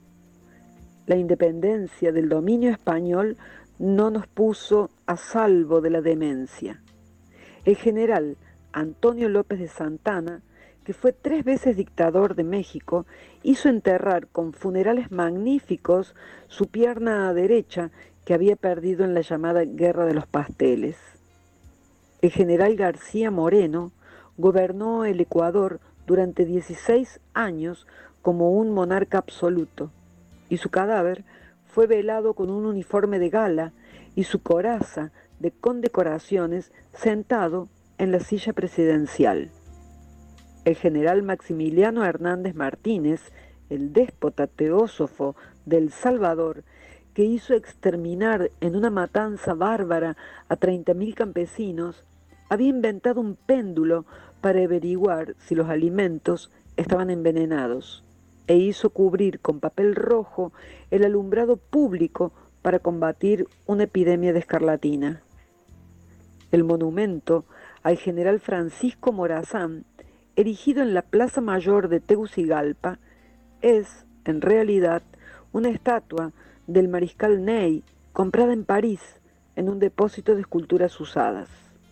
La independencia del dominio español no nos puso a salvo de la demencia. El general Antonio López de Santana, que fue tres veces dictador de México, hizo enterrar con funerales magníficos su pierna derecha que había perdido en la llamada Guerra de los Pasteles. El general García Moreno gobernó el Ecuador durante dieciséis años como un monarca absoluto, y su cadáver fue velado con un uniforme de gala y su coraza de condecoraciones sentado en la silla presidencial. El general Maximiliano Hernández Martínez, el déspota teósofo del Salvador, que hizo exterminar en una matanza bárbara a treinta mil campesinos, había inventado un péndulo para averiguar si los alimentos estaban envenenados, e hizo cubrir con papel rojo el alumbrado público para combatir una epidemia de escarlatina. El monumento al general Francisco Morazán, erigido en la Plaza Mayor de Tegucigalpa, es, en realidad, una estatua del mariscal Ney, comprada en París, en un depósito de esculturas usadas.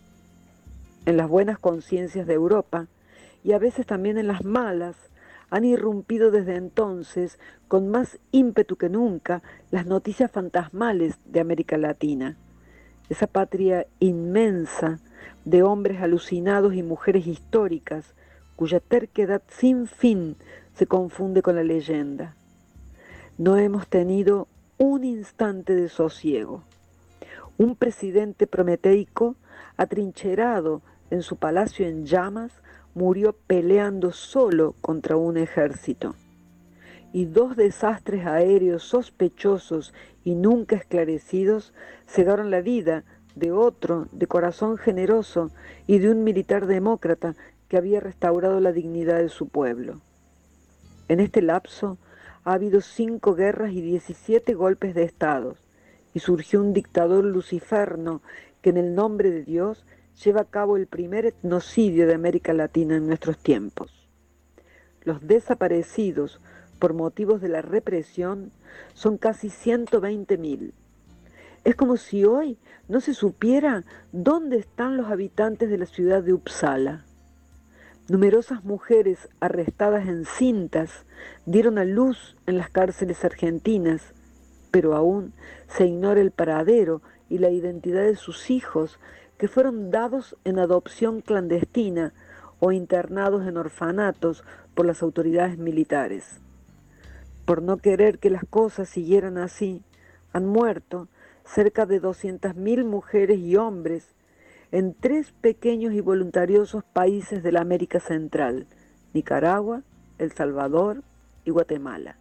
En las buenas conciencias de Europa, y a veces también en las malas, han irrumpido desde entonces, con más ímpetu que nunca, las noticias fantasmales de América Latina. Esa patria inmensa de hombres alucinados y mujeres históricas, cuya terquedad sin fin se confunde con la leyenda. No hemos tenido un instante de sosiego. Un presidente prometeico, atrincherado en su palacio en llamas, murió peleando solo contra un ejército. Y dos desastres aéreos sospechosos y nunca esclarecidos cegaron la vida de otro de corazón generoso y de un militar demócrata que había restaurado la dignidad de su pueblo. En este lapso ha habido cinco guerras y diecisiete golpes de Estado, y surgió un dictador luciferno que en el nombre de Dios lleva a cabo el primer etnocidio de América Latina en nuestros tiempos. Los desaparecidos por motivos de la represión son casi ciento veinte mil. Es como si hoy no se supiera dónde están los habitantes de la ciudad de Uppsala. Numerosas mujeres arrestadas en cintas dieron a luz en las cárceles argentinas, pero aún se ignora el paradero y la identidad de sus hijos que fueron dados en adopción clandestina o internados en orfanatos por las autoridades militares. Por no querer que las cosas siguieran así, han muerto cerca de doscientas mil mujeres y hombres en tres pequeños y voluntariosos países de la América Central, Nicaragua, El Salvador y Guatemala.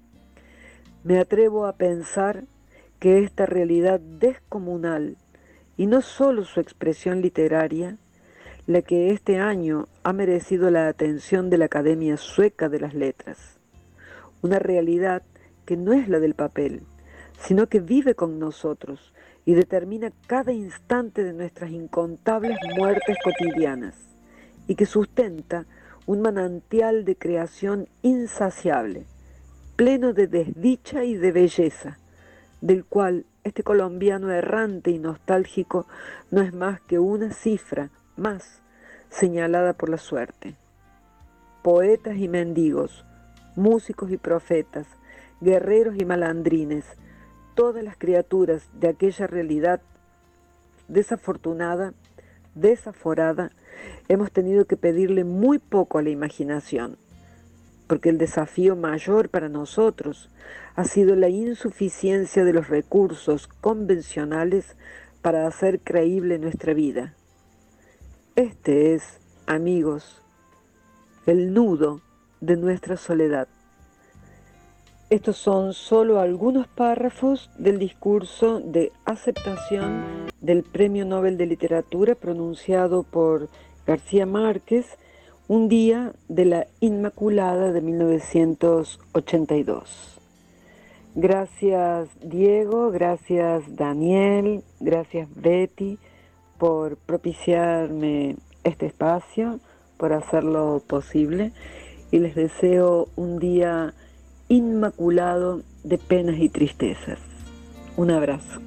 Me atrevo a pensar que esta realidad descomunal, y no solo su expresión literaria, la que este año ha merecido la atención de la Academia Sueca de las Letras, una realidad que no es la del papel, sino que vive con nosotros y determina cada instante de nuestras incontables muertes cotidianas, y que sustenta un manantial de creación insaciable, pleno de desdicha y de belleza, del cual este colombiano errante y nostálgico no es más que una cifra más señalada por la suerte. Poetas y mendigos, músicos y profetas, guerreros y malandrines, todas las criaturas de aquella realidad desafortunada, desaforada, hemos tenido que pedirle muy poco a la imaginación, porque el desafío mayor para nosotros ha sido la insuficiencia de los recursos convencionales para hacer creíble nuestra vida. Este es, amigos, el nudo de nuestra soledad. Estos son solo algunos párrafos del discurso de aceptación del Premio Nobel de Literatura pronunciado por García Márquez un día de la Inmaculada de mil novecientos ochenta y dos. Gracias Diego, gracias Daniel, gracias Betty por propiciarme este espacio, por hacerlo posible, y les deseo un día inmaculado de penas y tristezas. Un abrazo.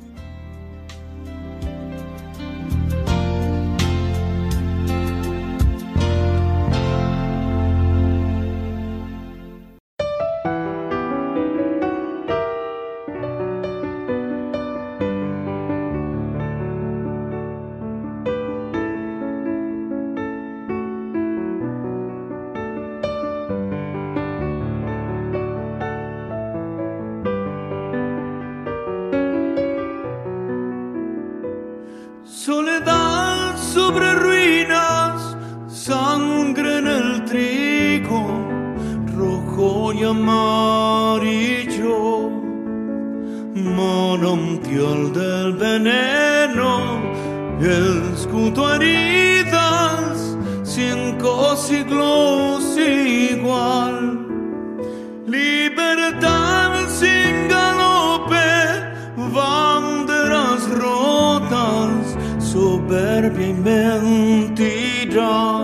Soledad sobre ruinas, sangre en el trigo, rojo y amarillo, manantial del veneno, el escudo heridas, cinco siglos igual, libertad sin galope, banderas rotas, soberbia y mentira,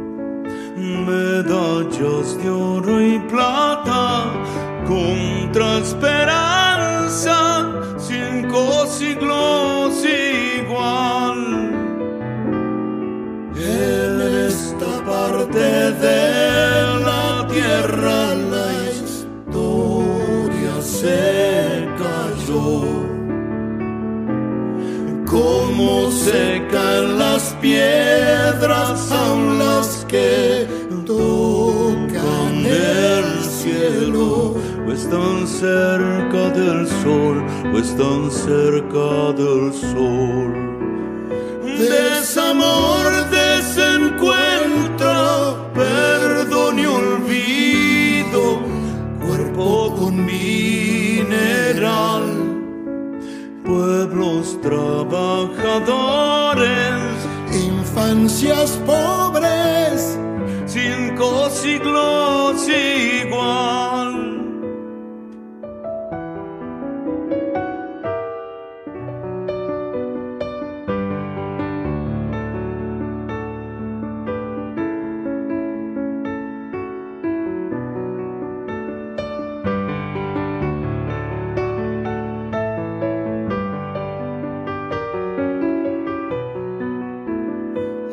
medallas de oro y plata, contra esperanza, cinco siglos igual. En esta parte de la tierra la historia se cayó. Como se caen las piedras, aun las que tocan el cielo, o están cerca del sol, o están cerca del sol. Desamor, desencuentro, perdón y olvido, cuerpo con mineral. Pueblos trabajadores, infancias pobres, cinco siglos igual.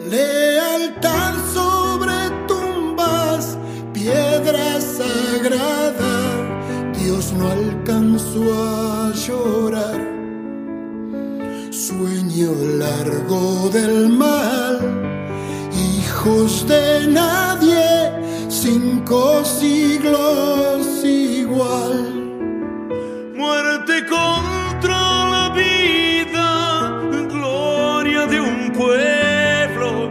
lealtad sobre tumbas, piedra sagrada, Dios no alcanzó a llorar. Sueño largo del mal, hijos de nadie, cinco siglos igual. Muerte contra la vida, gloria de un pueblo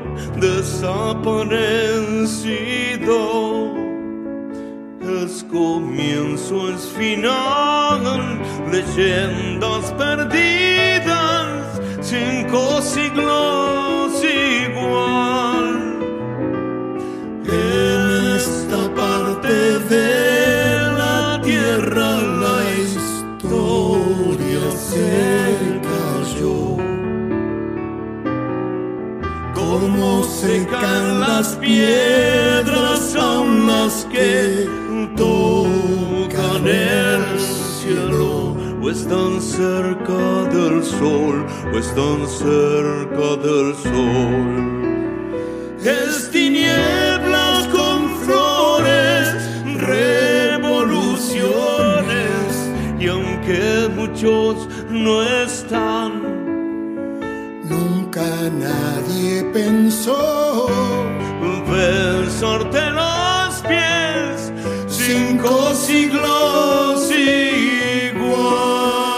desaparecido. Es comienzo, es final, leyendas perdidas, cinco siglos igual. En esta parte de la tierra la historia se cayó. Como secan las piedras aún las que tocan el cielo, o están cerca del sol, o están cerca del sol. Es tinieblas con flores, revoluciones, y aunque muchos no están, nunca nadie pensó besarte los pies, cinco siglos igual.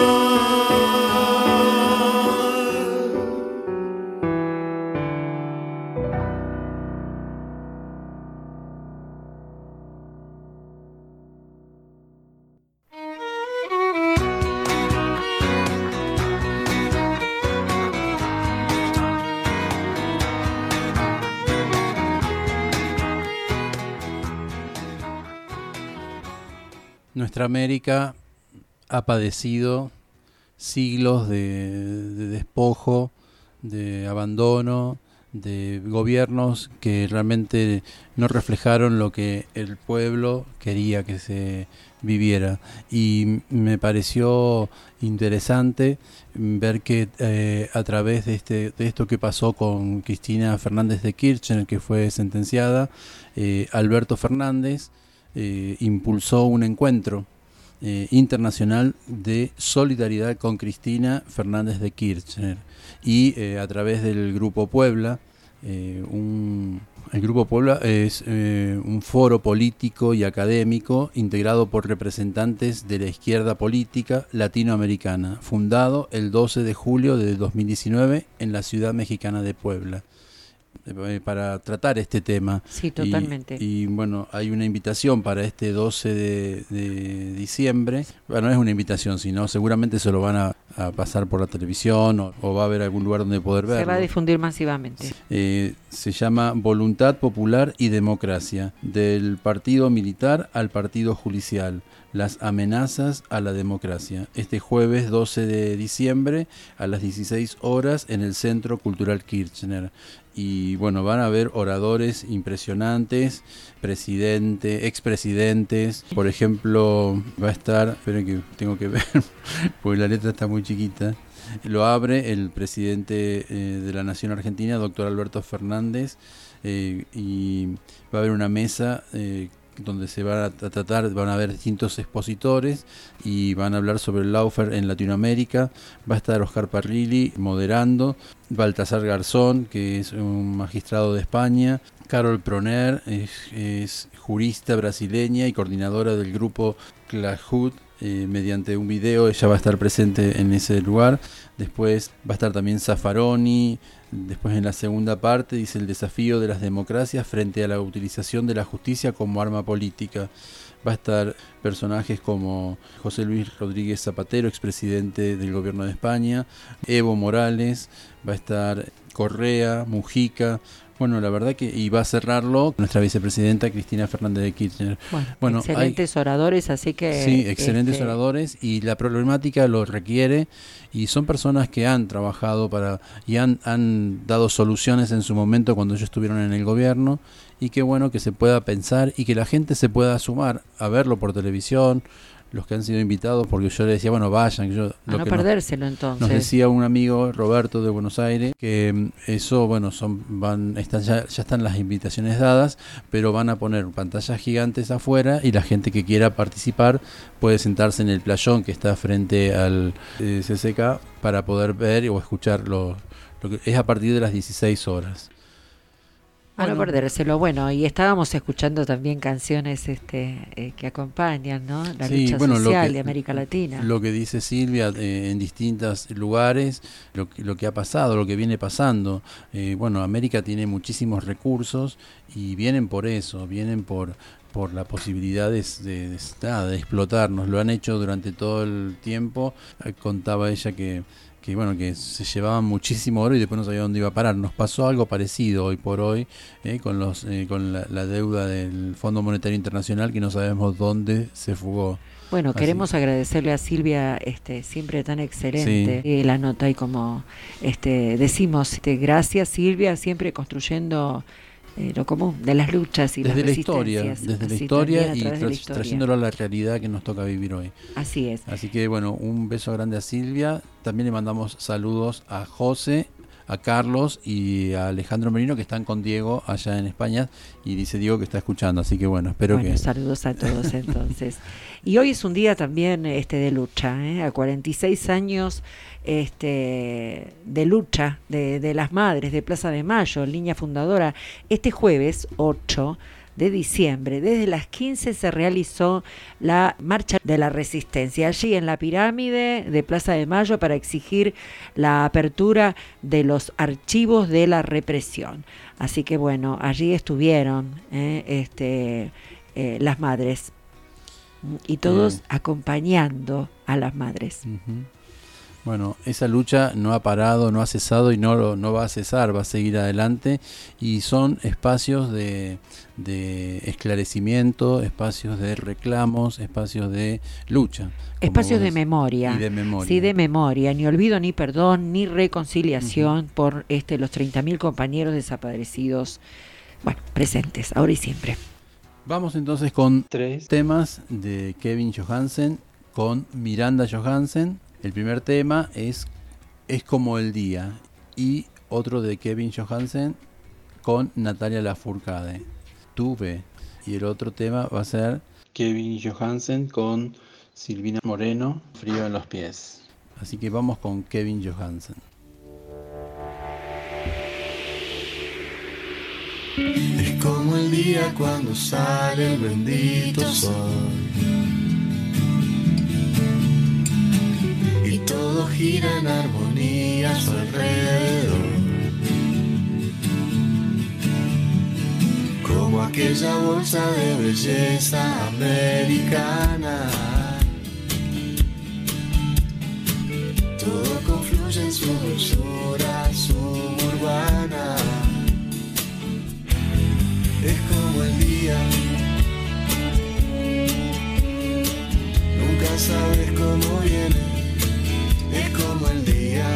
Nuestra América ha padecido siglos de, de despojo, de abandono, de gobiernos que realmente no reflejaron lo que el pueblo quería que se viviera. Y me pareció interesante ver que eh, a través de, este, de esto que pasó con Cristina Fernández de Kirchner, que fue sentenciada, eh, Alberto Fernández Eh, impulsó un encuentro eh, internacional de solidaridad con Cristina Fernández de Kirchner y eh, a través del Grupo Puebla, eh, un, el Grupo Puebla es eh, un foro político y académico integrado por representantes de la izquierda política latinoamericana, fundado el doce de julio de dos mil diecinueve en la ciudad mexicana de Puebla, para tratar este tema. Sí, totalmente. Y, y bueno, hay una invitación para este doce de, de diciembre. Bueno, no es una invitación, sino seguramente se lo van a, a pasar por la televisión o, o va a haber algún lugar donde poder verlo. Se va a difundir masivamente. Eh, se llama Voluntad Popular y Democracia, del partido militar al partido judicial, las amenazas a la democracia. Este jueves doce de diciembre a las dieciséis horas en el Centro Cultural Kirchner. Y bueno, van a haber oradores impresionantes, presidente, expresidentes. Por ejemplo, va a estar, esperen que tengo que ver, porque la letra está muy chiquita. Lo abre el presidente eh, de la Nación Argentina, doctor Alberto Fernández, eh, y va a haber una mesa eh, donde se van a tratar, van a haber distintos expositores y van a hablar sobre el lawfare en Latinoamérica. Va a estar Oscar Parrilli moderando, Baltasar Garzón, que es un magistrado de España, Carol Proner, es, es jurista brasileña y coordinadora del grupo Clajut. Eh, mediante un video ella va a estar presente en ese lugar. Después va a estar también Zaffaroni. Después, en la segunda parte, dice el desafío de las democracias frente a la utilización de la justicia como arma política. Va a estar personajes como José Luis Rodríguez Zapatero, expresidente del gobierno de España, Evo Morales, va a estar Correa, Mujica. Bueno, la verdad que y va a cerrarlo nuestra vicepresidenta Cristina Fernández de Kirchner. Bueno, bueno excelentes hay, oradores, así que... Sí, excelentes este... oradores, y la problemática lo requiere, y son personas que han trabajado para y han, han dado soluciones en su momento cuando ellos estuvieron en el gobierno, y qué bueno que se pueda pensar y que la gente se pueda sumar a verlo por televisión, los que han sido invitados, porque yo le decía, bueno, vayan. Que yo, A lo no que perdérselo nos, entonces. Nos decía un amigo, Roberto de Buenos Aires, que mm, eso, bueno, son van están ya, ya están las invitaciones dadas, pero van a poner pantallas gigantes afuera y la gente que quiera participar puede sentarse en el playón que está frente al eh, C C K para poder ver o escuchar lo, lo que es a partir de las dieciséis horas. A no perdérselo. Bueno, y estábamos escuchando también canciones este eh, que acompañan, ¿no? La Sí, lucha bueno, lo social que- de América Latina. Lo que dice Silvia eh, en distintos lugares, lo, que- lo que ha pasado, lo que viene pasando. Eh, bueno, América tiene muchísimos recursos y vienen por eso, vienen por por la posibilidad de, de, de, nada, de explotarnos. Lo han hecho durante todo el tiempo. Eh, contaba ella que que bueno, que se llevaban muchísimo oro y después no sabía dónde iba a parar. Nos pasó algo parecido hoy por hoy eh, con los eh, con la, la deuda del Fondo Monetario Internacional, que no sabemos dónde se fugó. Bueno, Así- queremos agradecerle a Silvia, este, siempre tan excelente, Sí. eh, la nota, y como este, decimos, este, gracias Silvia, siempre construyendo eh, lo común de las luchas y desde las la historia, resistencias. desde la así historia también a y través de la tra- historia. trayéndolo a la realidad que nos toca vivir hoy. Así es. Así que bueno, un beso grande a Silvia. También le mandamos saludos a José, a Carlos y a Alejandro Merino, que están con Diego allá en España, y dice Diego que está escuchando, así que bueno, espero Bueno, que... saludos a todos entonces. Y hoy es un día también este de lucha, ¿eh? A cuarenta y seis años este de lucha de, de las madres de Plaza de Mayo, línea fundadora. Este jueves ocho de diciembre, desde las quince se realizó la marcha de la resistencia allí en la pirámide de Plaza de Mayo para exigir la apertura de los archivos de la represión. Así que bueno, allí estuvieron eh, este, eh, las madres y todos Bien. acompañando a las madres. Ujú. Bueno, esa lucha no ha parado, no ha cesado y no, lo- no va a cesar, va a seguir adelante, y son espacios de, de esclarecimiento, espacios de reclamos, espacios de lucha. como Espacios vos de decís. memoria. Y de memoria. Sí, de memoria. Ni olvido, ni perdón, ni reconciliación por este los treinta mil compañeros desaparecidos, bueno, presentes, ahora y siempre. Vamos entonces con tres temas de Kevin Johansen con Miranda Johansen. El primer tema es Es como el día, y otro de Kevin Johansen con Natalia Lafourcade, Tuve. Y el otro tema va a ser Kevin Johansen con Silvina Moreno, Frío en los pies. Así que vamos con Kevin Johansen. Es como el día cuando sale el bendito sol y todo gira en armonía a su alrededor, como aquella bolsa de belleza americana. Todo confluye en su dulzura suburbana. Es como el día, nunca sabes cómo viene. Es como el día,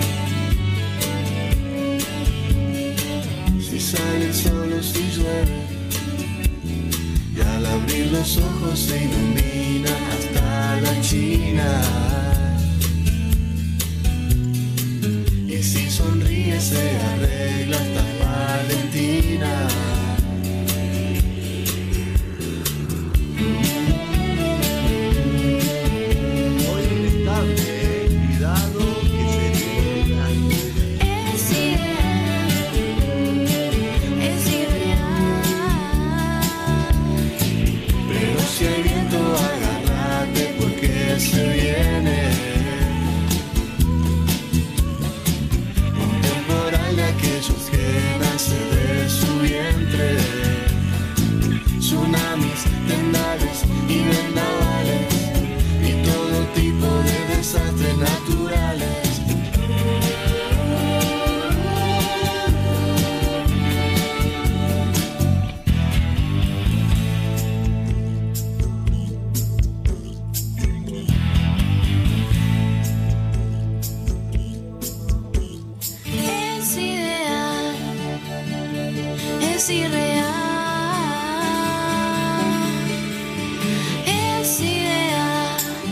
si sale el sol o si llueve, y al abrir los ojos se ilumina hasta la China. Y si sonríe se arregla hasta Valentina. Es irreal, es irreal. Pero si hay viento, agárrate porque se viene un temporal de aquellos que nacen de su vientre. Tsunamis, tendales y vendavales y todo tipo de desastres naturales. Es ideal, es irreal. Es ideal,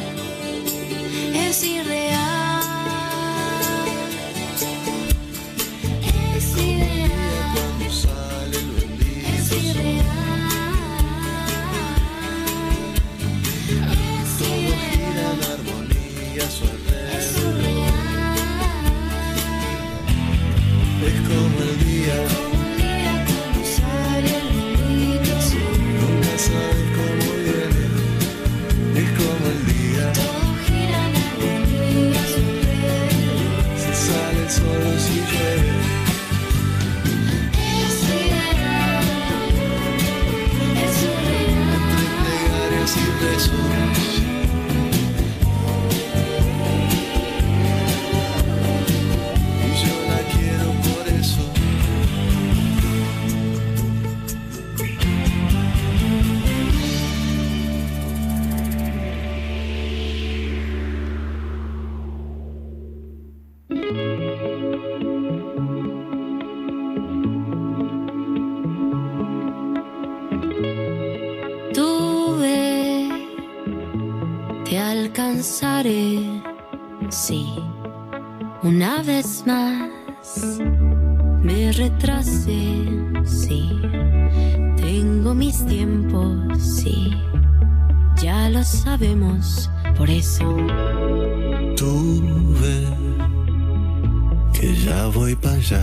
pensaré si una vez más me retrasé, sí, tengo mis tiempos, sí, ya lo sabemos, por eso tuve que ya voy para allá.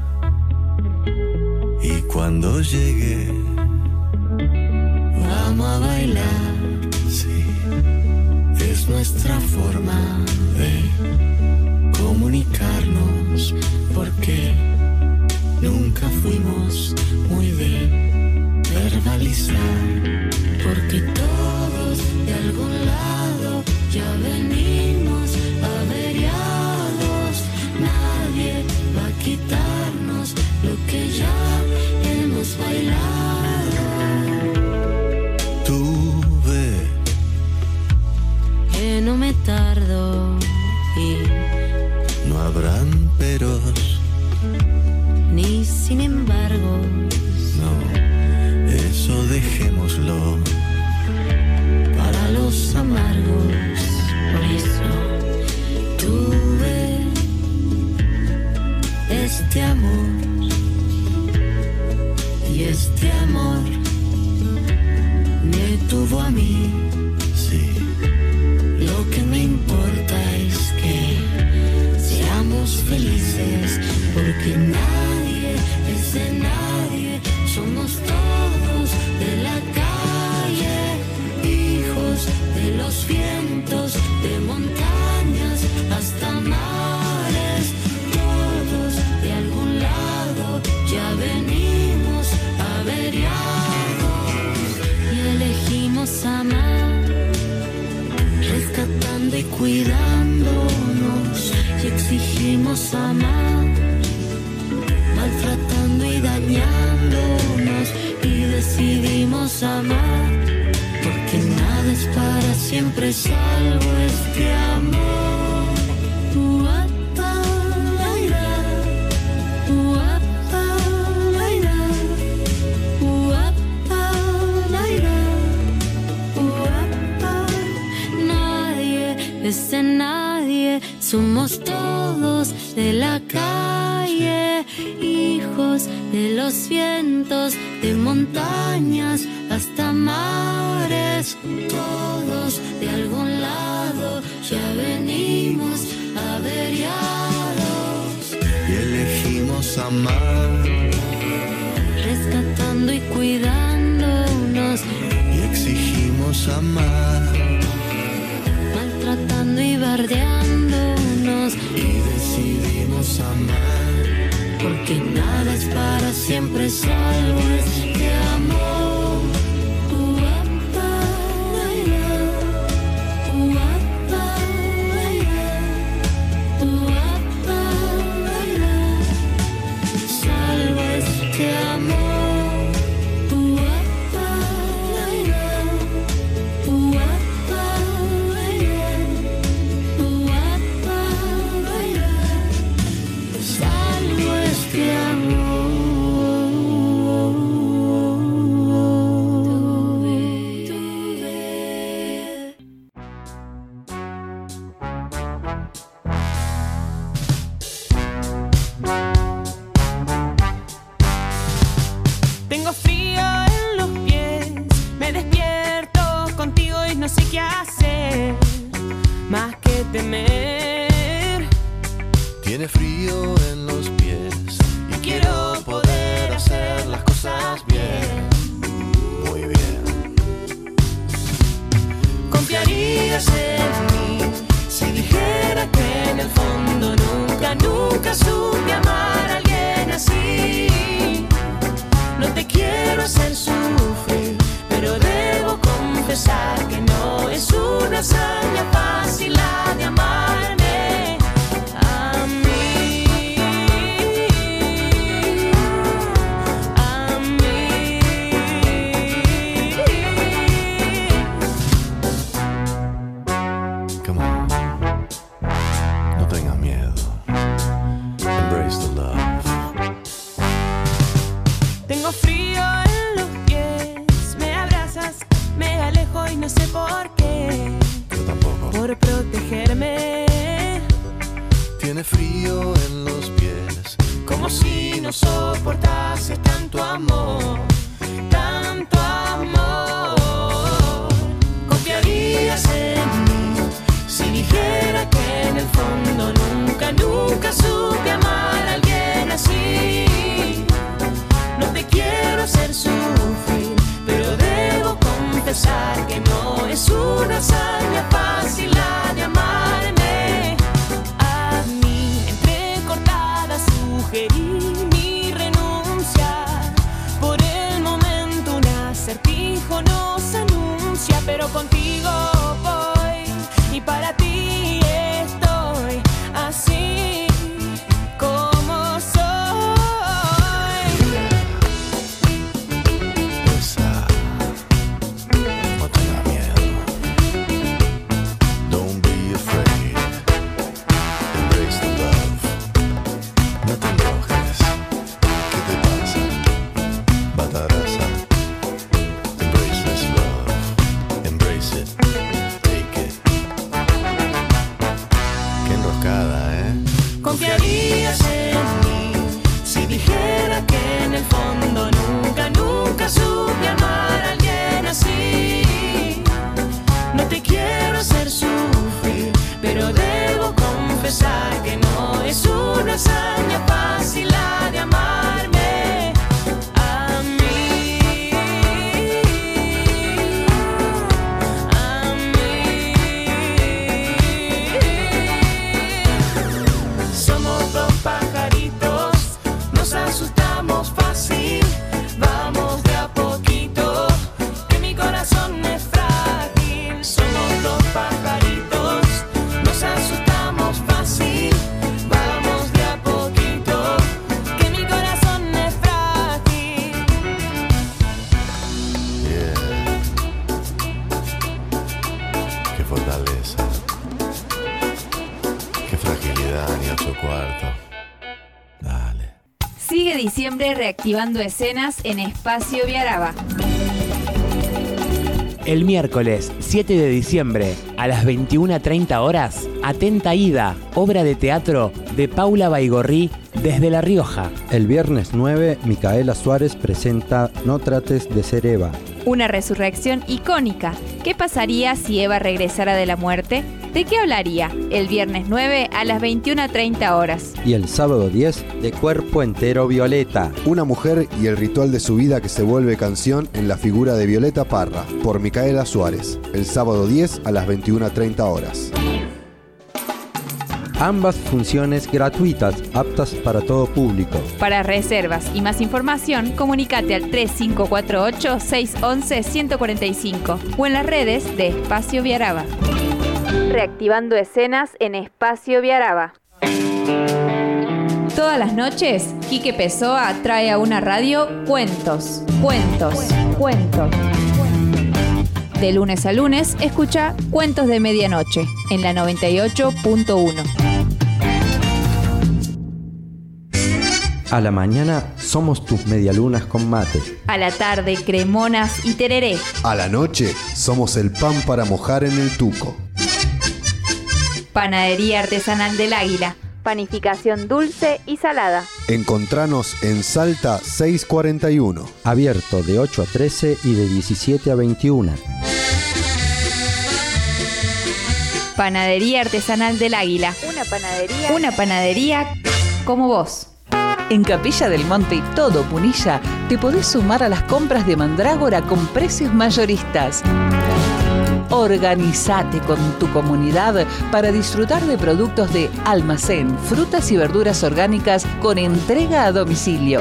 Y cuando llegue, vamos a bailar, sí, es nuestra forma de comunicarnos, porque nunca fuimos muy de verbalizar, porque todos de algún lado ya venimos averiados, nadie va a quitarnos lo que ya hemos bailado. Tuve que no me tardo y no habrán peros, ni sin embargo, no, eso dejémoslo para los amargos. Por eso tuve este amor, y este amor me tuvo a mí. Sí, lo que me importa es que seamos felices, porque nadie es de nadie, somos todos de la calle, hijos de los vientos, de montañas hasta mares, todos de algún lado ya venimos averiados y elegimos amar, rescatando y cuidándonos, y exigimos amar, maltratando y dañándonos, y decidimos amar, porque nada es para siempre salvo este amor. Uapa, laira, uapa, laira, uapa, laira, uapa. Nadie es de nadie, somos todos de la calle, hijos de los vientos, de montañas hasta mares, todos de algún lado ya venimos averiados y elegimos amar, rescatando y cuidándonos, y exigimos amar, maltratando y bardeándonos, y decidimos amar, porque nada es para siempre salvo este amor. Uapa, laira, uapa, laira, uapa, laira, salvo este amor. Uapa, laira, uapa, laira, uapa, laira, salvo este amor. Tengo frío en los pies, me despierto contigo y no sé qué hacer, más que temer. tiene frío en los pies y quiero poder hacer las cosas bien, muy bien. Confiarías en mí si dijera que en el fondo nunca, nunca supe amar a alguien así. No te quiero hacer sufrir, pero debo confesar que no es una hazaña fácil la de amarme a mí. no soportase tanto amor, tanto amor. Confiarías en mí si dijera que en el fondo nunca, nunca supe amar a alguien así. No te quiero hacer sufrir, pero debo confesar que no es una hazaña fácil la de amarme a mí. Entrecortada sugerí mi renuncia, por el momento un acertijo nos anuncia, pero contigo voy y para ti estoy así como soy. Esa no te da miedo. Don't be afraid. Embrace the love. No te enojes. ¿Qué te pasa? Bataraza. Embrace this love. Embrace it. Take it. Qué enroscada, ¿eh? Confiarías en mí si dijera que en el fondo nunca, nunca supe amar a alguien así. No te quiero hacer sufrir, pero debo confesar que no es una hazaña fácil la de amarme a mí. A mí. Somos dos pajaritos, nos asustamos fácil, vamos de a poquito, que mi corazón es frágil. Somos dos pajaritos, nos asustamos fácil, vamos de a poquito, que mi corazón es frágil. Yeah. Qué fortaleza. Qué fragilidad, ni ocho cuartos. Sigue diciembre reactivando escenas en Espacio Viaraba. El miércoles siete de diciembre a las veintiuna treinta horas, Atenta Ida, obra de teatro de Paula Baigorri desde La Rioja. El viernes nueve, Micaela Suárez presenta No trates de ser Eva. Una resurrección icónica. ¿Qué pasaría si Eva regresara de la muerte? ¿De qué hablaría? El viernes nueve a las veintiuna treinta horas. Y el sábado diez, De Cuerpo Entero Violeta. Una mujer y el ritual de su vida que se vuelve canción en la figura de Violeta Parra, por Micaela Suárez. El sábado diez a las veintiuna treinta horas. Ambas funciones gratuitas, aptas para todo público. Para reservas y más información, comunícate al tres cinco cuatro ocho, seis uno uno, uno cuatro cinco o en las redes de Espacio Viaraba. Reactivando escenas en Espacio Viaraba. Todas las noches, Quique Pessoa trae a una radio cuentos, cuentos, cuentos. De lunes a lunes, escucha Cuentos de Medianoche en la noventa y ocho punto uno. A la mañana somos tus medialunas con mate. A la tarde, cremonas y tereré. A la noche somos el pan para mojar en el tuco. Panadería Artesanal del Águila. Panificación dulce y salada. Encontranos en Salta seiscientos cuarenta y uno. Abierto de ocho a trece y de diecisiete a veintiuna. Panadería Artesanal del Águila. Una panadería. Una panadería como vos. En Capilla del Monte y todo Punilla te podés sumar a las compras de Mandrágora con precios mayoristas. Organizate con tu comunidad para disfrutar de productos de almacén, frutas y verduras orgánicas con entrega a domicilio.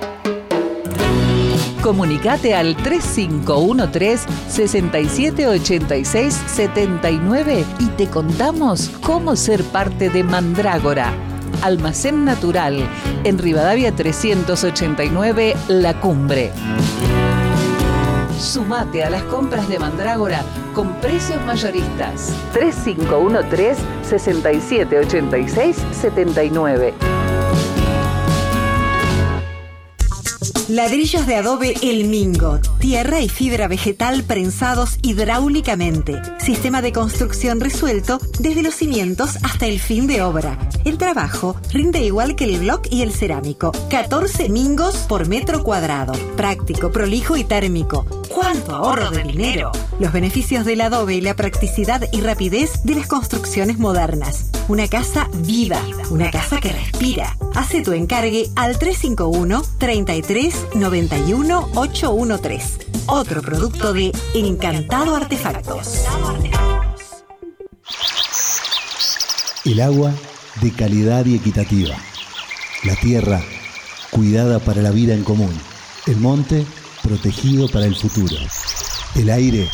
Comunicate al tres cinco uno tres, seis siete ocho seis, siete nueve y te contamos cómo ser parte de Mandrágora. Almacén Natural, en Rivadavia trescientos ochenta y nueve, La Cumbre. Sumate a las compras de Mandrágora con precios mayoristas. tres cinco uno tres, seis siete ocho seis, siete nueve. Ladrillos de adobe El Mingo, tierra y fibra vegetal prensados hidráulicamente. Sistema de construcción resuelto desde los cimientos hasta el fin de obra. El trabajo rinde igual que el bloc y el cerámico. catorce mingos por metro cuadrado. Práctico, prolijo y térmico. ¡Cuánto ahorro de dinero! Los beneficios del adobe y la practicidad y rapidez de las construcciones modernas. Una casa viva, una casa que respira. Hace tu encargue al tres cinco uno, treinta y tres, noventa y uno, ochocientos trece. Otro producto de Encantado Artefactos. El agua de calidad y equitativa. La tierra cuidada para la vida en común. El monte protegido para el futuro. El aire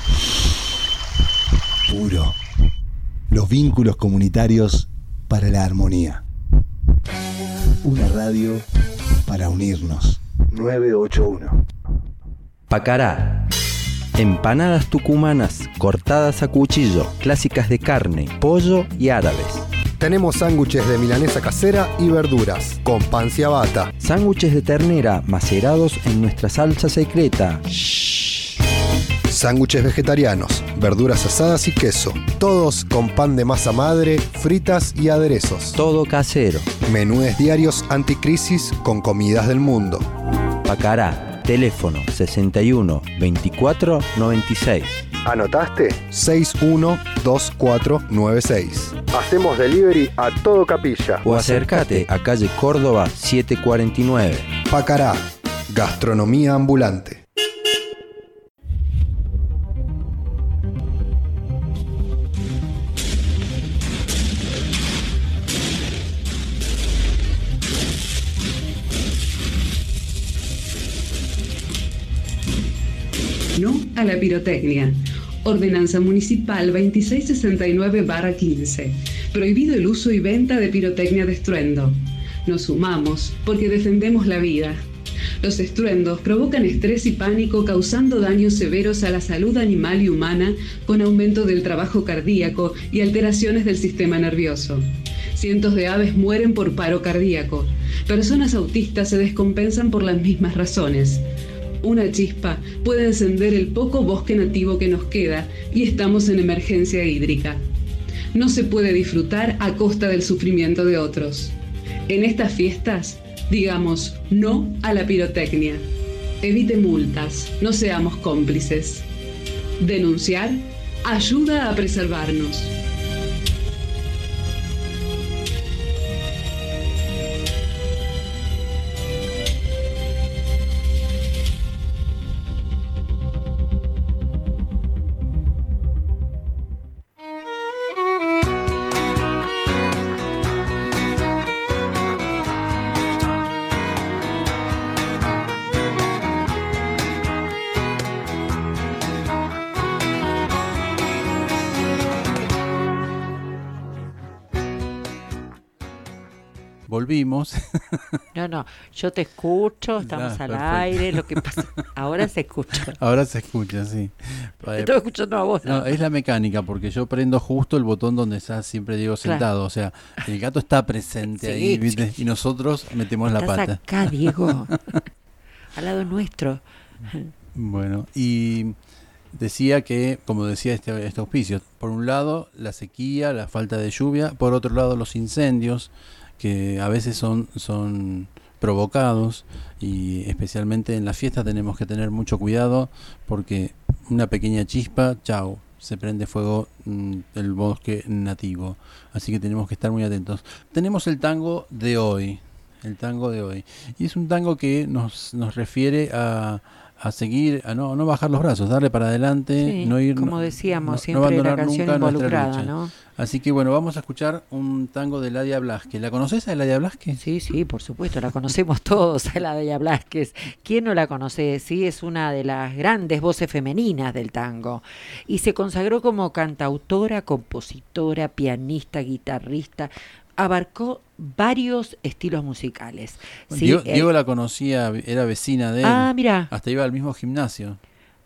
puro. Los vínculos comunitarios para la armonía. Una radio para unirnos. nueve ocho uno. Pacará. Empanadas tucumanas cortadas a cuchillo, clásicas de carne, pollo y árabes. Tenemos sándwiches de milanesa casera y verduras, con pan ciabatta. Sándwiches de ternera macerados en nuestra salsa secreta. Sándwiches vegetarianos, verduras asadas y queso. Todos con pan de masa madre, fritas y aderezos. Todo casero. Menúes diarios anticrisis con comidas del mundo. Pacará. Teléfono sesenta y uno, veinticuatro, noventa y seis. ¿Anotaste? seis uno dos cuatro nueve seis. Hacemos delivery a todo Capilla. O acércate a calle Córdoba setecientos cuarenta y nueve. Pacará. Gastronomía ambulante. No a la pirotecnia. Ordenanza Municipal veintiséis sesenta y nueve barra quince. Prohibido el uso y venta de pirotecnia de estruendo. Nos sumamos porque defendemos la vida. Los estruendos provocan estrés y pánico, causando daños severos a la salud animal y humana, con aumento del trabajo cardíaco y alteraciones del sistema nervioso. Cientos de aves mueren por paro cardíaco. Personas autistas se descompensan por las mismas razones. Una chispa puede encender el poco bosque nativo que nos queda y estamos en emergencia hídrica. No se puede disfrutar a costa del sufrimiento de otros. En estas fiestas, digamos no a la pirotecnia. Evite multas, no seamos cómplices. Denunciar ayuda a preservarnos. Volvimos. No, no, yo te escucho, estamos Ah, al perfecto. aire, lo que pasa, ahora se escucha. Ahora se escucha, sí. Te estoy escuchando a vos. No, es la mecánica, porque yo prendo justo el botón donde está siempre Diego Claro. sentado. O sea, el gato está presente Sí, ahí, sí. ¿viste? Y nosotros metemos la Estás pata. acá, Diego, al lado nuestro. Bueno, y decía que, como decía este, este auspicio, por un lado la sequía, la falta de lluvia, por otro lado los incendios, que a veces son, son provocados, y especialmente en las fiestas tenemos que tener mucho cuidado porque una pequeña chispa, chau, se prende fuego mm, el bosque nativo. Así que tenemos que estar muy atentos. Tenemos el tango de hoy, el tango de hoy, y es un tango que nos, nos refiere a a seguir, a no, no bajar los brazos, darle para adelante, Sí, no ir, como no- decíamos, no- no siempre la abandonar canción nunca nuestra involucrada, lucha. ¿no? Así que bueno, vamos a escuchar un tango de Ladia Blasquez. ¿La conoces a Ladia Blasquez? Sí, sí, por supuesto, la conocemos todos, a la de Ladia Blasquez. ¿Quién no la conoce? Sí, es una de las grandes voces femeninas del tango. Y se consagró como cantautora, compositora, pianista, guitarrista. Abarcó varios estilos musicales. Sí, Diego, eh, Diego la conocía, era vecina de él. Ah, mirá. Hasta iba al mismo gimnasio.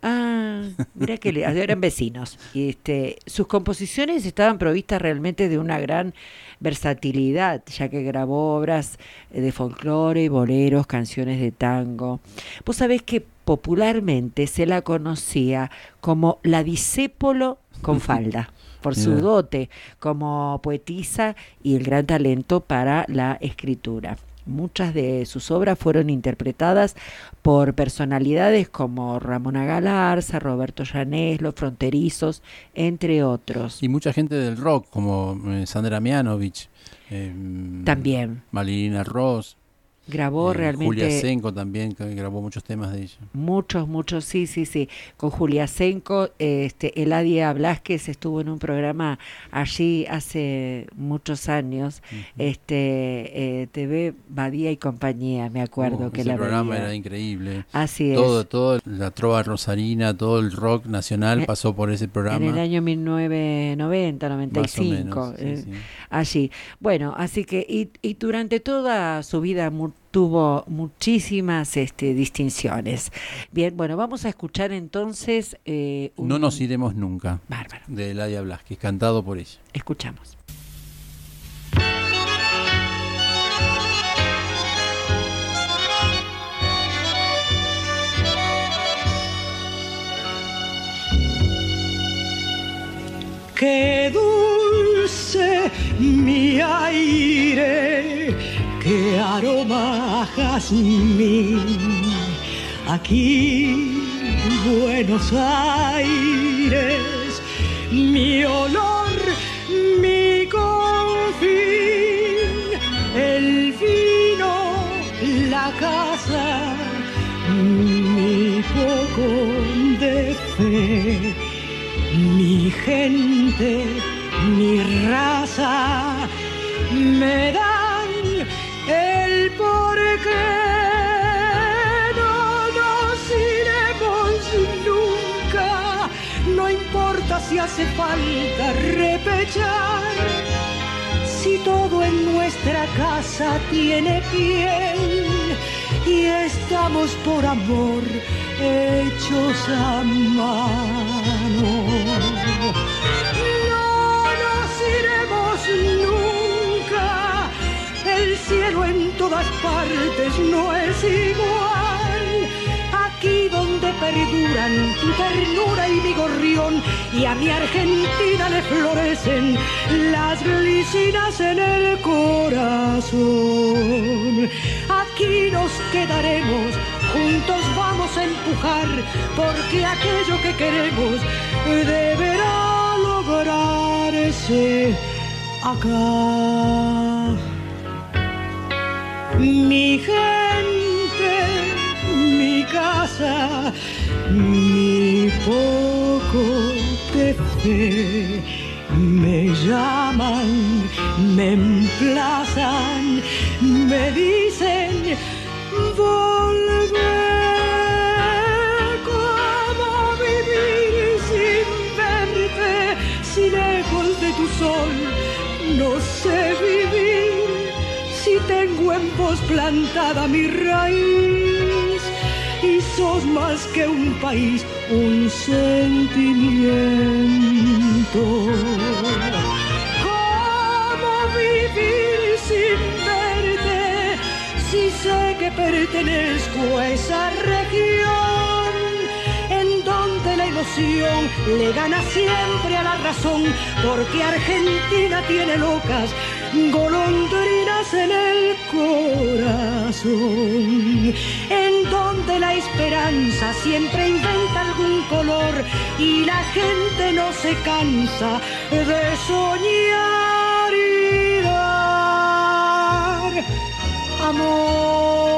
Ah, mira que le- eran vecinos. Y este, sus composiciones estaban provistas realmente de una gran versatilidad, ya que grabó obras eh, de folclore, boleros, canciones de tango. Vos sabés que popularmente se la conocía como la discépolo con falda, por su Mira. dote como poetisa y el gran talento para la escritura. Muchas de sus obras fueron interpretadas por personalidades como Ramona Galarza, Roberto Llanés, Los Fronterizos, entre otros. Y mucha gente del rock, como eh, Sandra Mianovich. eh, También. Malina Ross. Grabó eh, realmente Julia Senko también, que grabó muchos temas de ella. muchos, muchos, sí, sí, sí. Con Julia Senko, este, Eladia Blasquez estuvo en un programa allí hace muchos años, este, eh, T V Badía y compañía, me acuerdo Uh, que ese la programa veía. era increíble. Así es. Todo, todo, la trova rosarina, todo el rock nacional Eh, pasó por ese programa. En el año mil novecientos noventa, noventa y Más o cinco, menos, sí, eh, sí. allí. Bueno, así que, y, y durante toda su vida mu- tuvo muchísimas este, distinciones. Bien, bueno, vamos a escuchar entonces eh, un- No nos iremos nunca. Bárbaro. De Eladia Blasquez, cantado por ella. Escuchamos. Qué dulce mi aire, qué aroma a jazmín. Aquí, Buenos Aires, mi olor, mi confín, el vino, la casa, mi poco de fe. Mi gente, mi raza, me dan el porqué. No nos iremos nunca, no importa si hace falta repechar. Si todo en nuestra casa tiene piel y estamos por amor hechos a mano. No nos iremos nunca, el cielo en todas partes no es igual. Aquí donde perduran tu ternura y mi gorrión, y a mi Argentina le florecen las glicinas en el corazón. Aquí nos quedaremos, juntos vamos a empujar, porque aquello que queremos deberá lograrse acá. Mi gente, mi casa, mi poco de fe, me llaman, me emplazan, me dicen volver. ¿Cómo vivir sin verte, si lejos de tu sol no sé vivir? Si tengo en vos plantada mi raíz y sos más que un país, un sentimiento. ¿Cómo vivir sin verte si sé que pertenezco a esa región en donde la emoción le gana siempre a la razón? Porque Argentina tiene locas golondrinas en el corazón, en donde la esperanza siempre inventa algún color y la gente no se cansa de soñar y dar amor.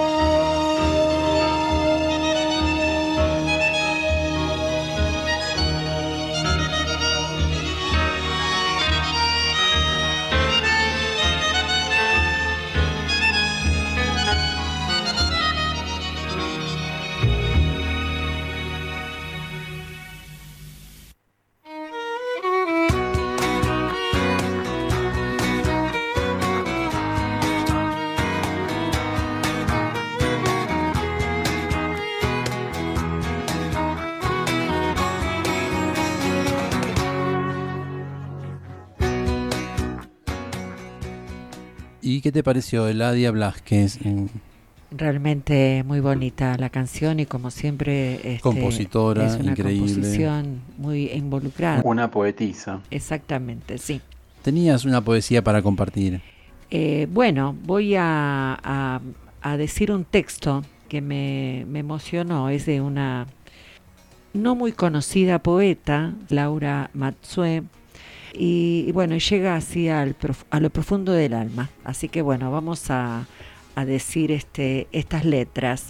¿Y qué te pareció Eladia Blasquez? Realmente muy bonita la canción y como siempre este, compositora, es una increíble, composición muy involucrada. Una poetisa. Exactamente, sí. Tenías una poesía para compartir. Eh, bueno, voy a, a, a decir un texto que me, me emocionó. Es de una no muy conocida poeta, Laura Matsue, y, y bueno, llega así al prof, a lo profundo del alma. Así que bueno, vamos a a decir este, estas letras.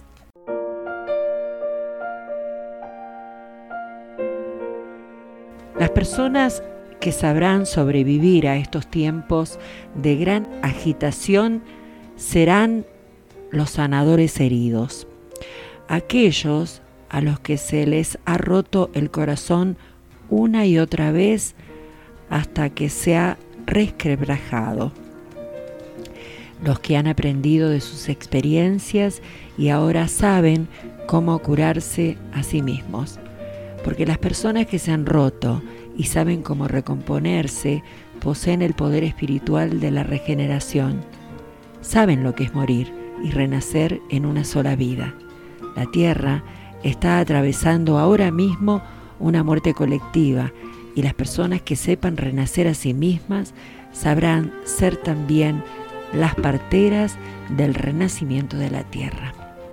Las personas que sabrán sobrevivir a estos tiempos de gran agitación serán los sanadores heridos, aquellos a los que se les ha roto el corazón una y otra vez hasta que se ha resquebrajado. Los que han aprendido de sus experiencias y ahora saben cómo curarse a sí mismos. Porque las personas que se han roto y saben cómo recomponerse poseen el poder espiritual de la regeneración. Saben lo que es morir y renacer en una sola vida. La Tierra está atravesando ahora mismo una muerte colectiva y las personas que sepan renacer a sí mismas sabrán ser también las parteras del renacimiento de la tierra.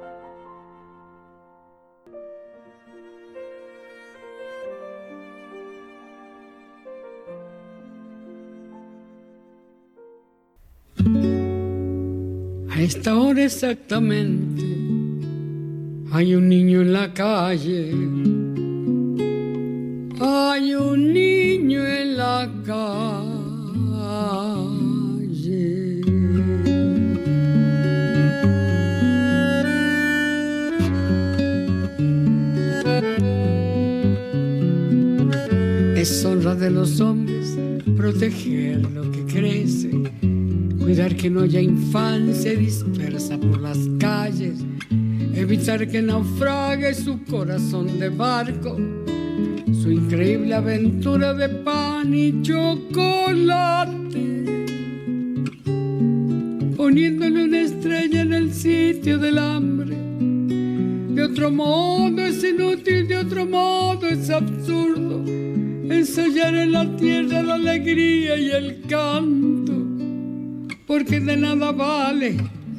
A esta hora exactamente hay un niño en la calle. Hay un niño en la calle. Es honra de los hombres proteger lo que crece, cuidar que no haya infancia dispersa por las calles, evitar que naufrague su corazón de barco, su increíble aventura de pan y chocolate, poniéndole una estrella en el sitio del hambre. De otro modo es inútil, de otro modo es absurdo ensayar en la tierra la alegría y el canto, porque de nada vale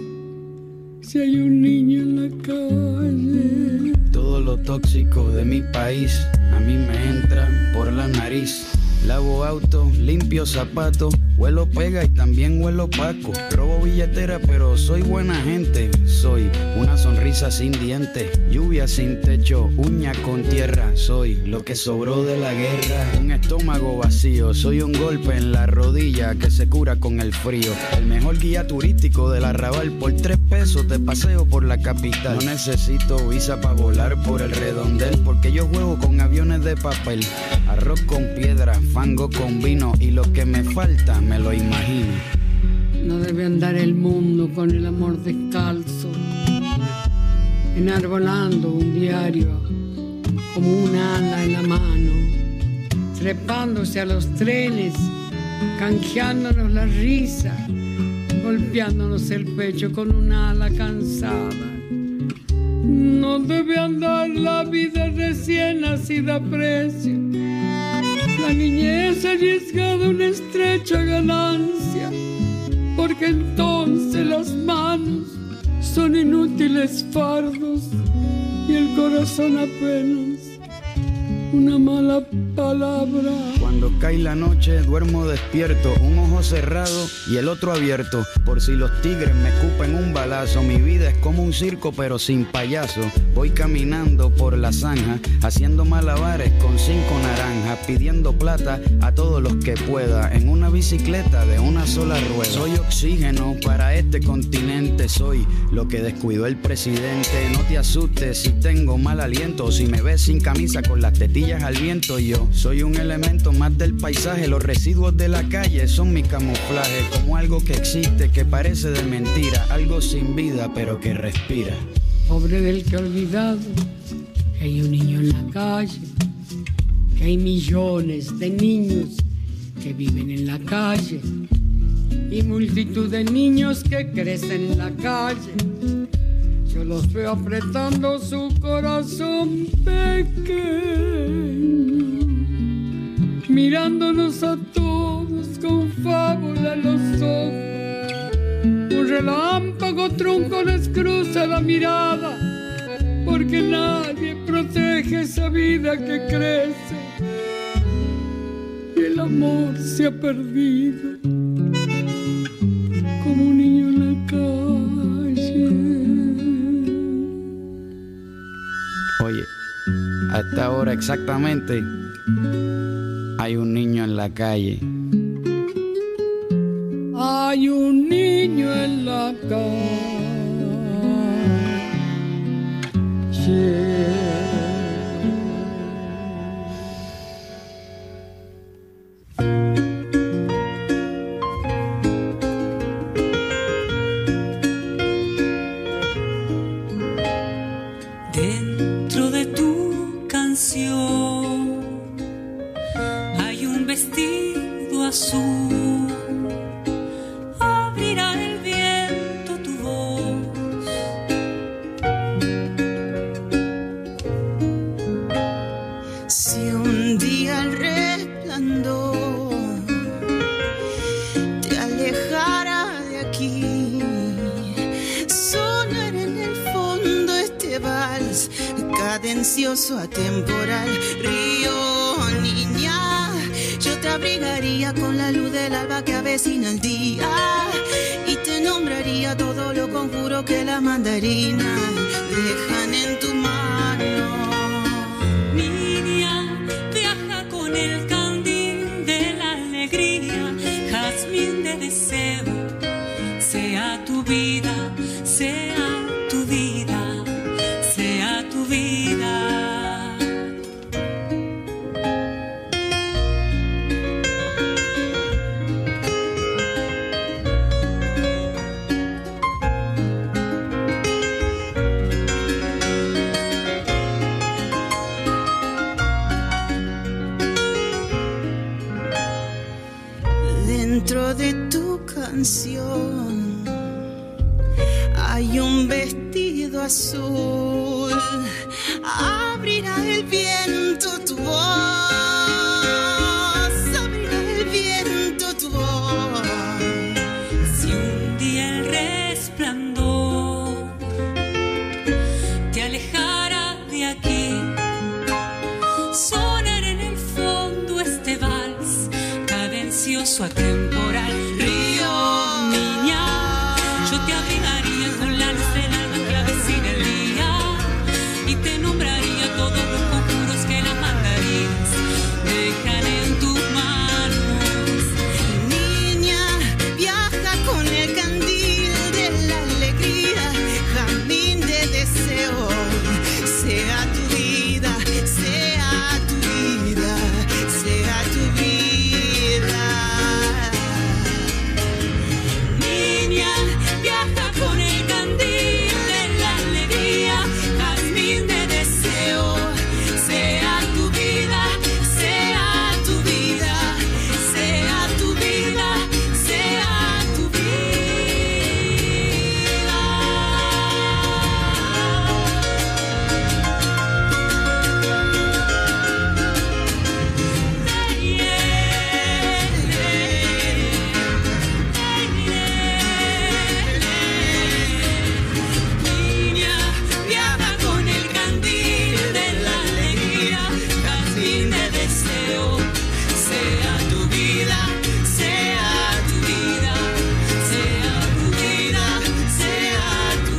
si hay un niño en la calle. Todo lo tóxico de mi país a mí me entra por la nariz. Lavo auto, limpio zapatos, huelo pega y también huelo paco. Robo billetera pero soy buena gente. Soy una sonrisa sin dientes, lluvia sin techo, uña con tierra. Soy lo que sobró de la guerra, un estómago vacío. Soy un golpe en la rodilla que se cura con el frío. El mejor guía turístico del Arrabal, por tres pesos te paseo por la capital. No necesito visa para volar por el redondel, porque yo juego con aviones de papel. Arroz con piedra, fango con vino y lo que me falta me lo imagino. No debe andar el mundo con el amor descalzo, enarbolando un diario como un ala en la mano, trepándose a los trenes, canjeándonos la risa, golpeándonos el pecho con un ala cansada. No debe andar la vida recién nacida a precio. La niñez arriesgada una estrecha ganancia, porque entonces las manos son inútiles fardos y el corazón apenas una mala palabra. Cuando cae la noche duermo despierto, un ojo cerrado y el otro abierto, por si los tigres me escupen un balazo. Mi vida es como un circo pero sin payaso. Voy caminando por la zanja, haciendo malabares con cinco naranjas, pidiendo plata a todos los que pueda, en una bicicleta de una sola rueda. Soy oxígeno para este continente, soy lo que descuidó el presidente. No te asustes si tengo mal aliento, si me ves sin camisa con las tetillas al viento. Yo soy un elemento más del paisaje, los residuos de la calle son mi camuflaje, como algo que existe que parece de mentira, algo sin vida pero que respira. Pobre del que ha olvidado que hay un niño en la calle, que hay millones de niños que viven en la calle, y multitud de niños que crecen en la calle. Yo los veo apretando su corazón pequeño, mirándonos a todos con fábula en los ojos. Un relámpago trunco les cruza la mirada, porque nadie protege esa vida que crece y el amor se ha perdido como un niño en la calle. Oye, a esta hora exactamente hay un niño en la calle. Hay un niño en la calle. Dentro de tu canción hay un vestido azul, abrirá el viento tu voz. Si un día el resplandor te alejara de aquí, sonar en el fondo este vals cadencioso atemporal. Río, niña, yo te abrigaría con la luz del alba que avecina el día y te nombraría todo lo conjuro que las mandarinas dejan en tu mano. Niña, viaja con el candil de la alegría, jazmín de deseo, sea tu vida, sea tu vida, sea tu vida. Dentro de tu canción hay un vestido azul, abrirá el viento tu voz, abrirá el viento tu voz. Si un día el resplandor te alejara de aquí, sonar en el fondo este vals cadencioso atemporal. Río, niña, yo te abrigaría con la luz del alba que avecina el día y te nombraría todos los conjuros que las mandarinas dejan en tus manos. Niña, viaja con el candil de la alegría, jazmín de deseo, sea tu vida, sea tu vida, sea tu vida. Niña, viaja con el candil de la alegría, jazmín de deseo, sea tu vida, sea tu vida, sea tu vida, sea tu Niña, viaja con el candil de la alegría, jazmín de deseo, sea tu vida, sea tu vida, sea tu vida, sea tu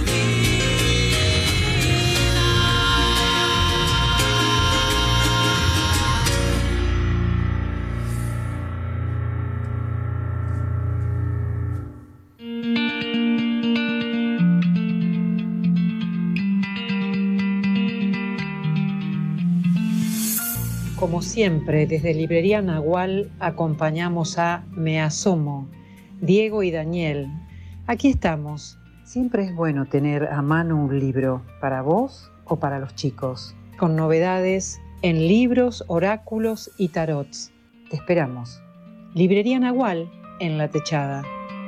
Como siempre, desde Librería Nahual acompañamos a Me Asomo, Diego y Daniel. Aquí estamos. Siempre es bueno tener a mano un libro, para vos o para los chicos, con novedades en libros, oráculos y tarots. Te esperamos. Librería Nahual, en la techada.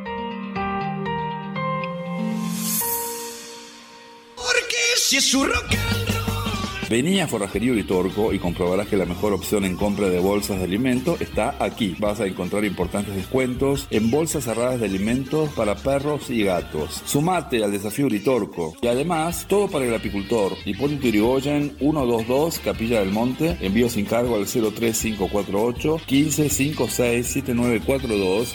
Si es su rock and roll. Vení a Forrajería Uritorco y comprobarás que la mejor opción en compra de bolsas de alimento está aquí. Vas a encontrar importantes descuentos en bolsas cerradas de alimentos para perros y gatos. Sumate al desafío Uritorco. Y además, todo para el apicultor. Hipólito Yrigoyen, ciento veintidós, Capilla del Monte. Envío sin cargo al cero tres cinco cuatro ocho, uno cinco cinco seis, siete nueve cuatro dos.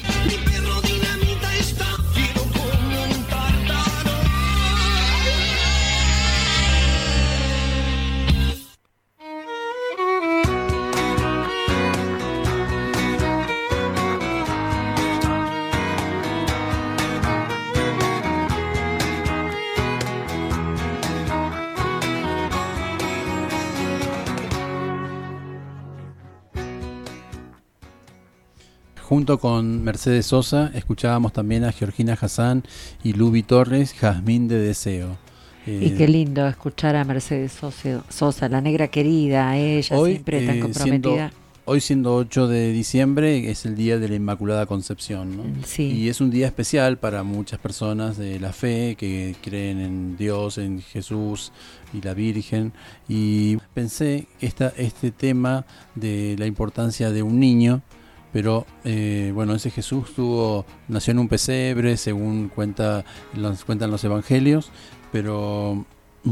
Junto con Mercedes Sosa escuchábamos también a Georgina Hassan y Lubi Torres, Jazmín de Deseo. Eh, y qué lindo escuchar a Mercedes Sosa, Sosa la negra querida, ella hoy, siempre tan eh, comprometida. Siendo, hoy siendo ocho de diciembre es el día de la Inmaculada Concepción, ¿no? Sí. Y es un día especial para muchas personas de la fe que creen en Dios, en Jesús y la Virgen. Y pensé que esta, este tema de la importancia de un niño, pero eh, bueno, ese Jesús tuvo, nació en un pesebre, según cuenta, los, cuentan los evangelios, pero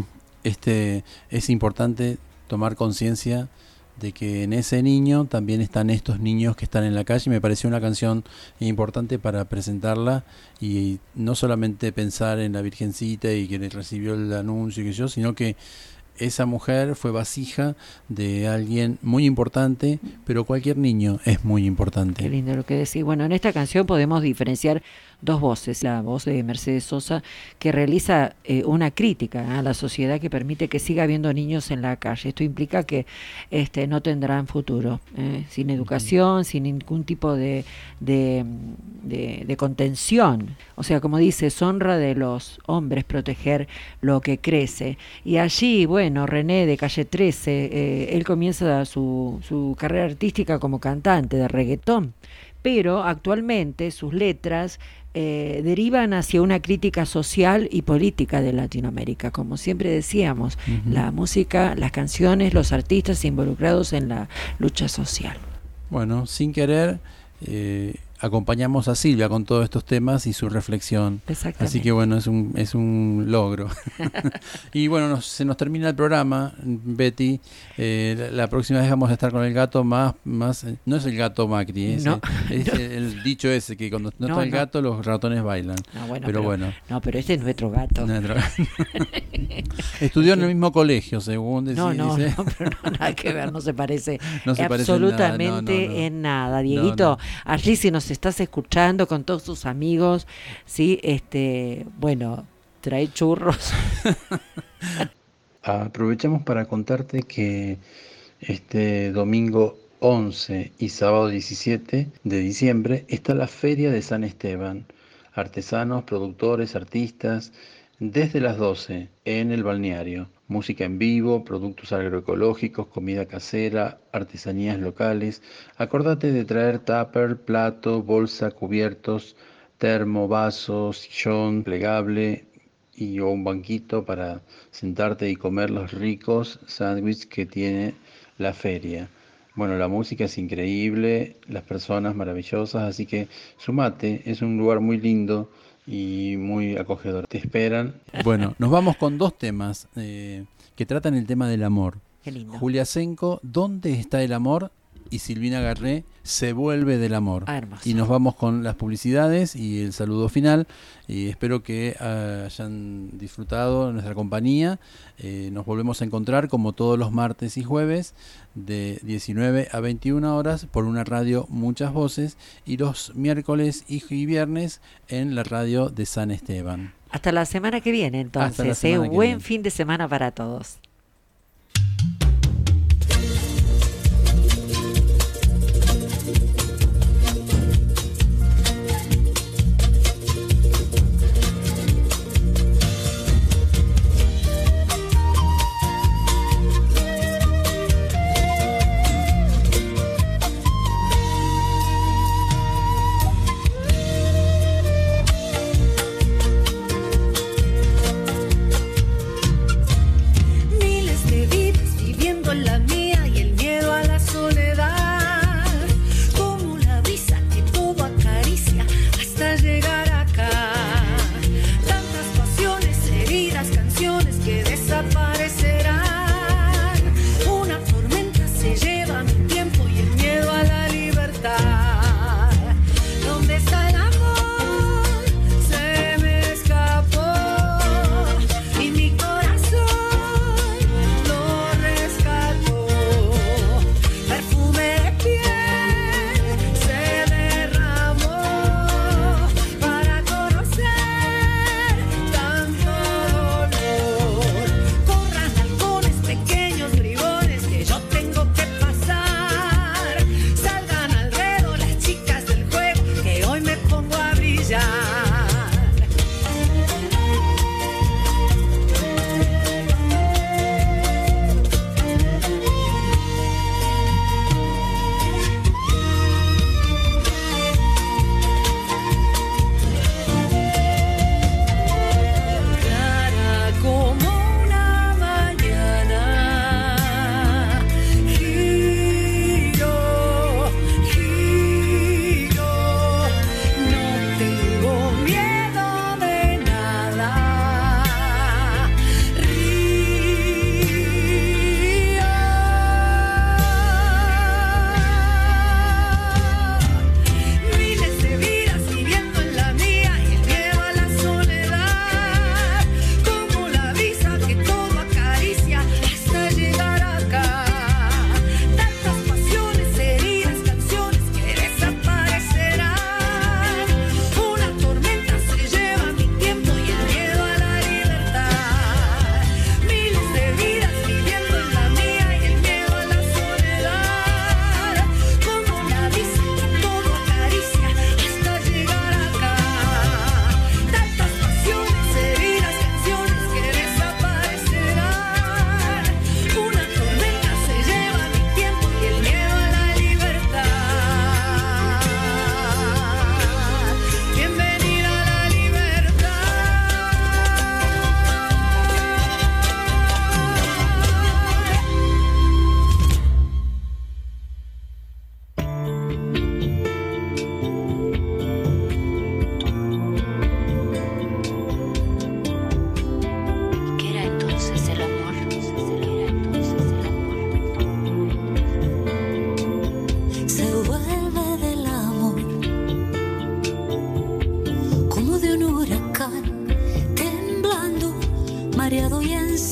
este es importante tomar conciencia de que en ese niño también están estos niños que están en la calle. Me pareció una canción importante para presentarla y no solamente pensar en la Virgencita y que recibió el anuncio y que yo, sino que esa mujer fue vasija de alguien muy importante, pero cualquier niño es muy importante. Qué lindo lo que decís. Bueno, en esta canción podemos diferenciar dos voces. La voz de Mercedes Sosa, que realiza eh, una crítica a la sociedad que permite que siga habiendo niños en la calle. Esto implica que este, no tendrán futuro, eh, sin educación, uh-huh. sin ningún tipo de, de, de, de contención. O sea, como dice, es honra de los hombres proteger lo que crece. Y allí, bueno, René de Calle trece, eh, él comienza su, su carrera artística como cantante de reggaetón, pero actualmente sus letras eh, derivan hacia una crítica social y política de Latinoamérica. Como siempre decíamos, uh-huh. la música, las canciones, los artistas involucrados en la lucha social. Bueno, sin querer eh, acompañamos a Silvia con todos estos temas y su reflexión. Así que bueno, es un es un logro. Y bueno, nos, se nos termina el programa, Betty. Eh, la, la próxima vez vamos a estar con el gato más, más no es el gato Macri, es, no. el, es el, el dicho ese que cuando no, no está el no. gato los ratones bailan. No, bueno, pero, pero bueno. No, pero este es nuestro gato. Nuestro gato. Estudió en el mismo colegio, según decía. No, no, dice. no, pero no, nada que ver, no se parece, no se absolutamente parece en nada, no, no, no. en nada. Dieguito, no, no. allí si nos estás escuchando con todos tus amigos, sí, este, bueno, trae churros. Aprovechamos para contarte que este domingo once y sábado diecisiete de diciembre está la Feria de San Esteban. Artesanos, productores, artistas, desde las doce en el balneario. Música en vivo, productos agroecológicos, comida casera, artesanías locales. Acordate de traer tupper, plato, bolsa, cubiertos, termo, vaso, sillón plegable y o un banquito para sentarte y comer los ricos sándwiches que tiene la feria. Bueno, la música es increíble, las personas maravillosas, así que sumate, es un lugar muy lindo y muy acogedor. Te esperan. Bueno, nos vamos con dos temas eh, que tratan el tema del amor. Qué lindo. Julia Senko, ¿dónde está el amor? Y Silvina Garré, Se vuelve del amor. Ah, hermoso. Y nos vamos con las publicidades y el saludo final. Y espero que hayan disfrutado nuestra compañía. Eh, nos volvemos a encontrar como todos los martes y jueves de diecinueve a veintiuna horas por una radio Muchas Voces y los miércoles y viernes en la radio de San Esteban. Hasta la semana que viene, entonces. Semana eh, que buen viene. fin de semana para todos.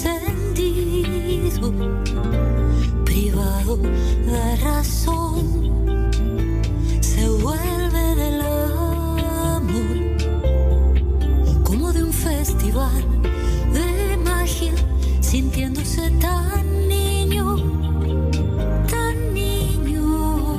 sentido, privado de razón, se vuelve del amor, como de un festival de magia, sintiéndose tan niño, tan niño,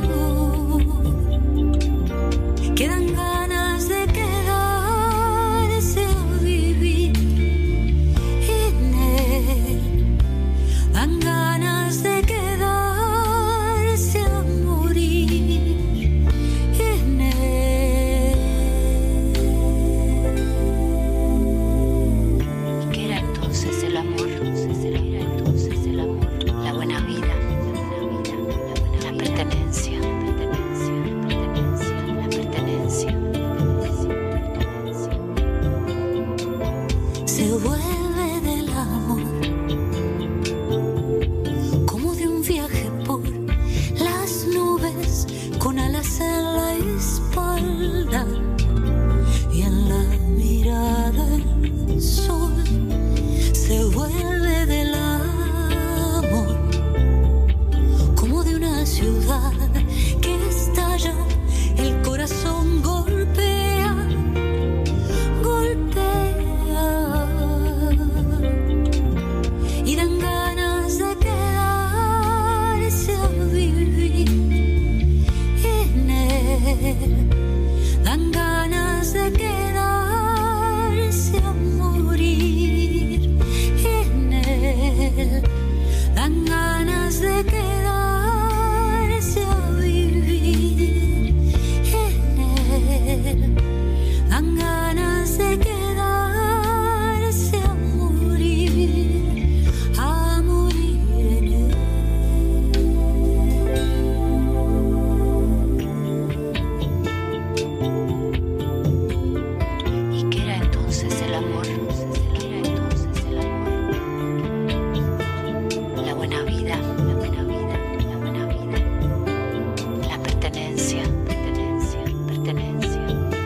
quedan ganas de quedarse a vivir en él, dan ganas de quedarse a morir en él. ¿Qué era entonces el amor? Era entonces el amor, la buena vida, la pertenencia, la pertenencia. Se vuelve del amor, como de un viaje por las nubes, con alas en la espalda y en la mirada el sol. Se vuelve del amor, como de una ciudad que estalla, el corazón golpea, golpea, y dan ganas de quedarse a vivir en él, dan ganas de quedarse a morir en él, dan ganas de quedarse a vivir en él, dan ganas de quedarse a morir, a morir en él. ¿Y qué era entonces el amor? ¿Qué era entonces el amor? La buena vida, la buena vida, la buena vida, la pertenencia, pertenencia, pertenencia.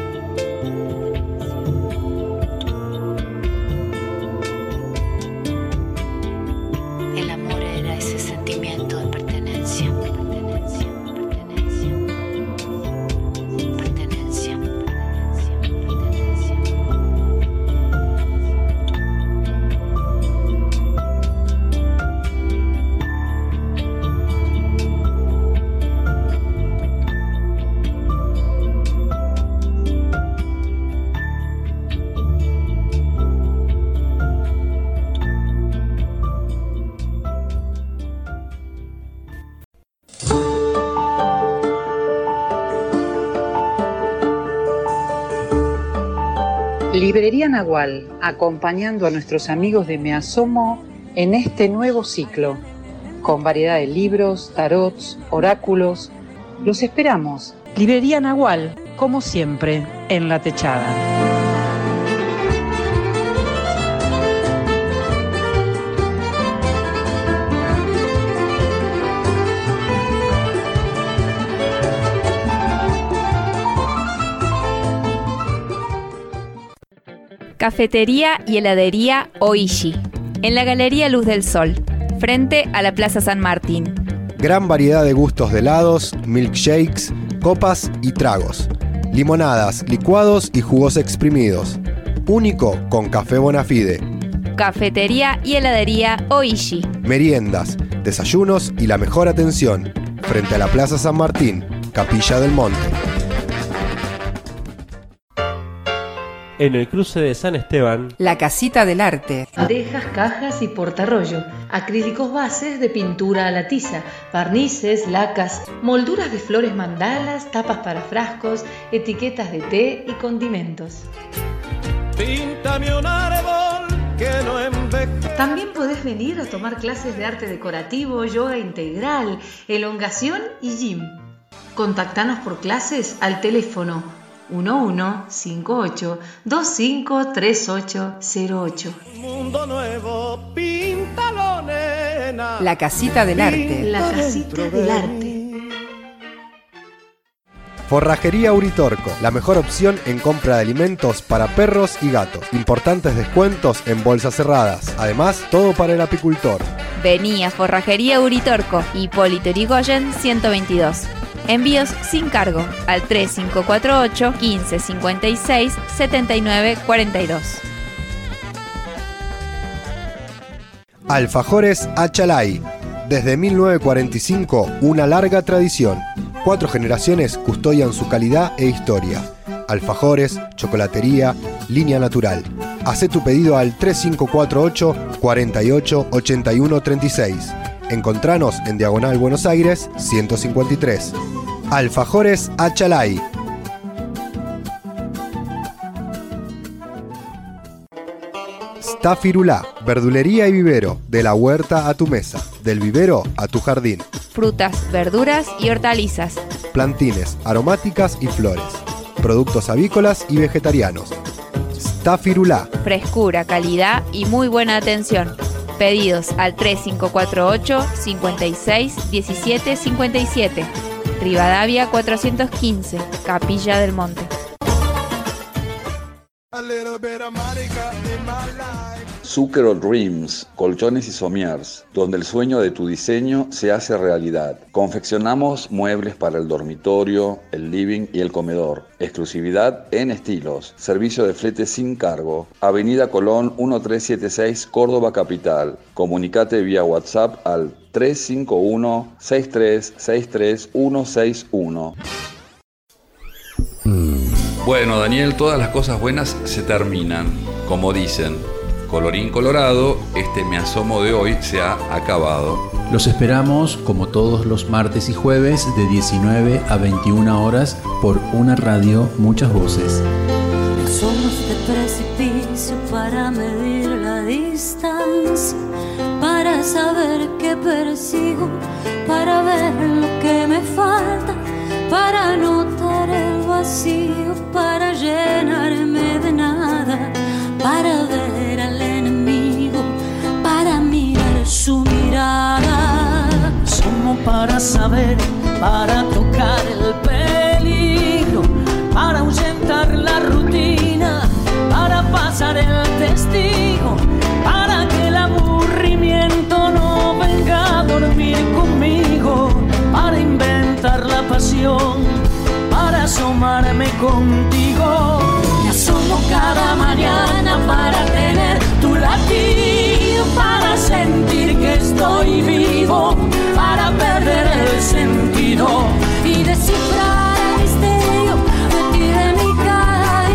El amor era ese sentimiento de pertenencia, pertenencia, pertenencia, pertenencia, pertenencia, pertenencia. Librería Nahual, acompañando a nuestros amigos de Me Asomo en este nuevo ciclo, con variedad de libros, tarots, oráculos. Los esperamos. Librería Nahual, como siempre, en La Techada. Cafetería y heladería Oishi, en la Galería Luz del Sol, frente a la Plaza San Martín. Gran variedad de gustos de helados, milkshakes, copas y tragos. Limonadas, licuados y jugos exprimidos. Único con café Bonafide. Cafetería y heladería Oishi. Meriendas, desayunos y la mejor atención. Frente a la Plaza San Martín, Capilla del Monte. En el cruce de San Esteban, La Casita del Arte. Bandejas, cajas y portarrollo. Acrílicos bases de pintura a la tiza. Barnices, lacas, molduras de flores mandalas, tapas para frascos, etiquetas de té y condimentos. Píntame un árbol que no envejece. También podés venir a tomar clases de arte decorativo, yoga integral, elongación y gym. Contactanos por clases al teléfono uno uno cinco ocho dos cinco tres ocho cero ocho. Mundo nuevo, píntalo, nena. La Casita del Arte. La Casita del Arte. Forrajería Uritorco, la mejor opción en compra de alimentos para perros y gatos. Importantes descuentos en bolsas cerradas. Además, todo para el apicultor. Vení a Forrajería Uritorco, Hipólito Yrigoyen ciento veintidós. Envíos sin cargo al tres cinco cuatro ocho, quince cincuenta y seis, setenta y nueve cuarenta y dos. Alfajores Achalay. Desde mil novecientos cuarenta y cinco, una larga tradición. Cuatro generaciones custodian su calidad e historia. Alfajores, chocolatería, línea natural. Hacé tu pedido al tres cinco cuatro ocho, cuarenta y ocho, ochenta y uno treinta y seis. Encontranos en Diagonal Buenos Aires ciento cincuenta y tres. Alfajores Achalay. Stafirulá, verdulería y vivero, de la huerta a tu mesa, del vivero a tu jardín. Frutas, verduras y hortalizas. Plantines, aromáticas y flores. Productos avícolas y vegetarianos. Stafirulá. Frescura, calidad y muy buena atención. Pedidos al tres cinco cuatro ocho, cincuenta y seis, diecisiete cincuenta y siete. Rivadavia cuatrocientos quince, Capilla del Monte. Zucchero Dreams, colchones y somiers, donde el sueño de tu diseño se hace realidad. Confeccionamos muebles para el dormitorio, el living y el comedor. Exclusividad en estilos. Servicio de flete sin cargo. Avenida Colón trescientos setenta y seis, Córdoba Capital. Comunicate vía WhatsApp al tres cinco uno, seis tres seis tres, uno seis uno. Bueno, Daniel, todas las cosas buenas se terminan. Como dicen, colorín colorado, este Me Asomo de hoy se ha acabado. Los esperamos como todos los martes y jueves de diecinueve a veintiuna horas por una radio, muchas voces. Somos de precipicio para medir la distancia, para saber qué persigo, para ver lo que me falta, para notar el vacío, para llenarme de nada, para ver al enemigo, para mirar su mirada. Somos para saber, para tocar el peligro, para ahuyentar la rutina, para pasar el testigo, para que el aburrimiento no venga a dormir conmigo, para inventar la pasión, para asomarme contigo. Me asomo cada mañana para tener tu latido, para sentir que estoy vivo, para perder el sentido y descifrar el misterio de ti, de mí cada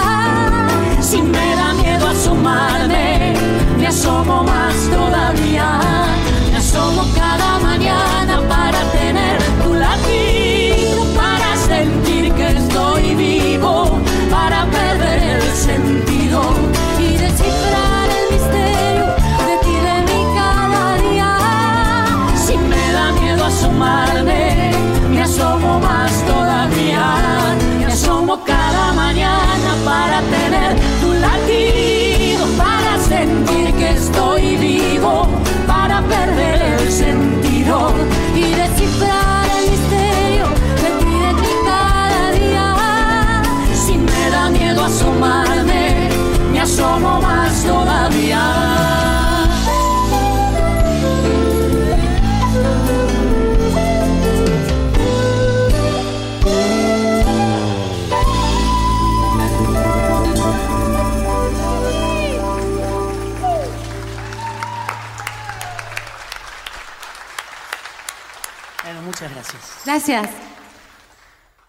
día. Si me da miedo asomarme, me asomo más todavía. Me asomo cada mañana para tener tu latido, para sentir que estoy vivo, para perder el sentido y descifrar el misterio de ti, de mí cada día. Si me da miedo asomarme, me asomo más todavía. Me asomo cada mañana para tener tu latido, para sentir que estoy vivo, para perder el sentido y descifrar el misterio de ti, de ti cada día. Si me da miedo asomarme, me asomo más todavía. Bueno, muchas gracias. Gracias.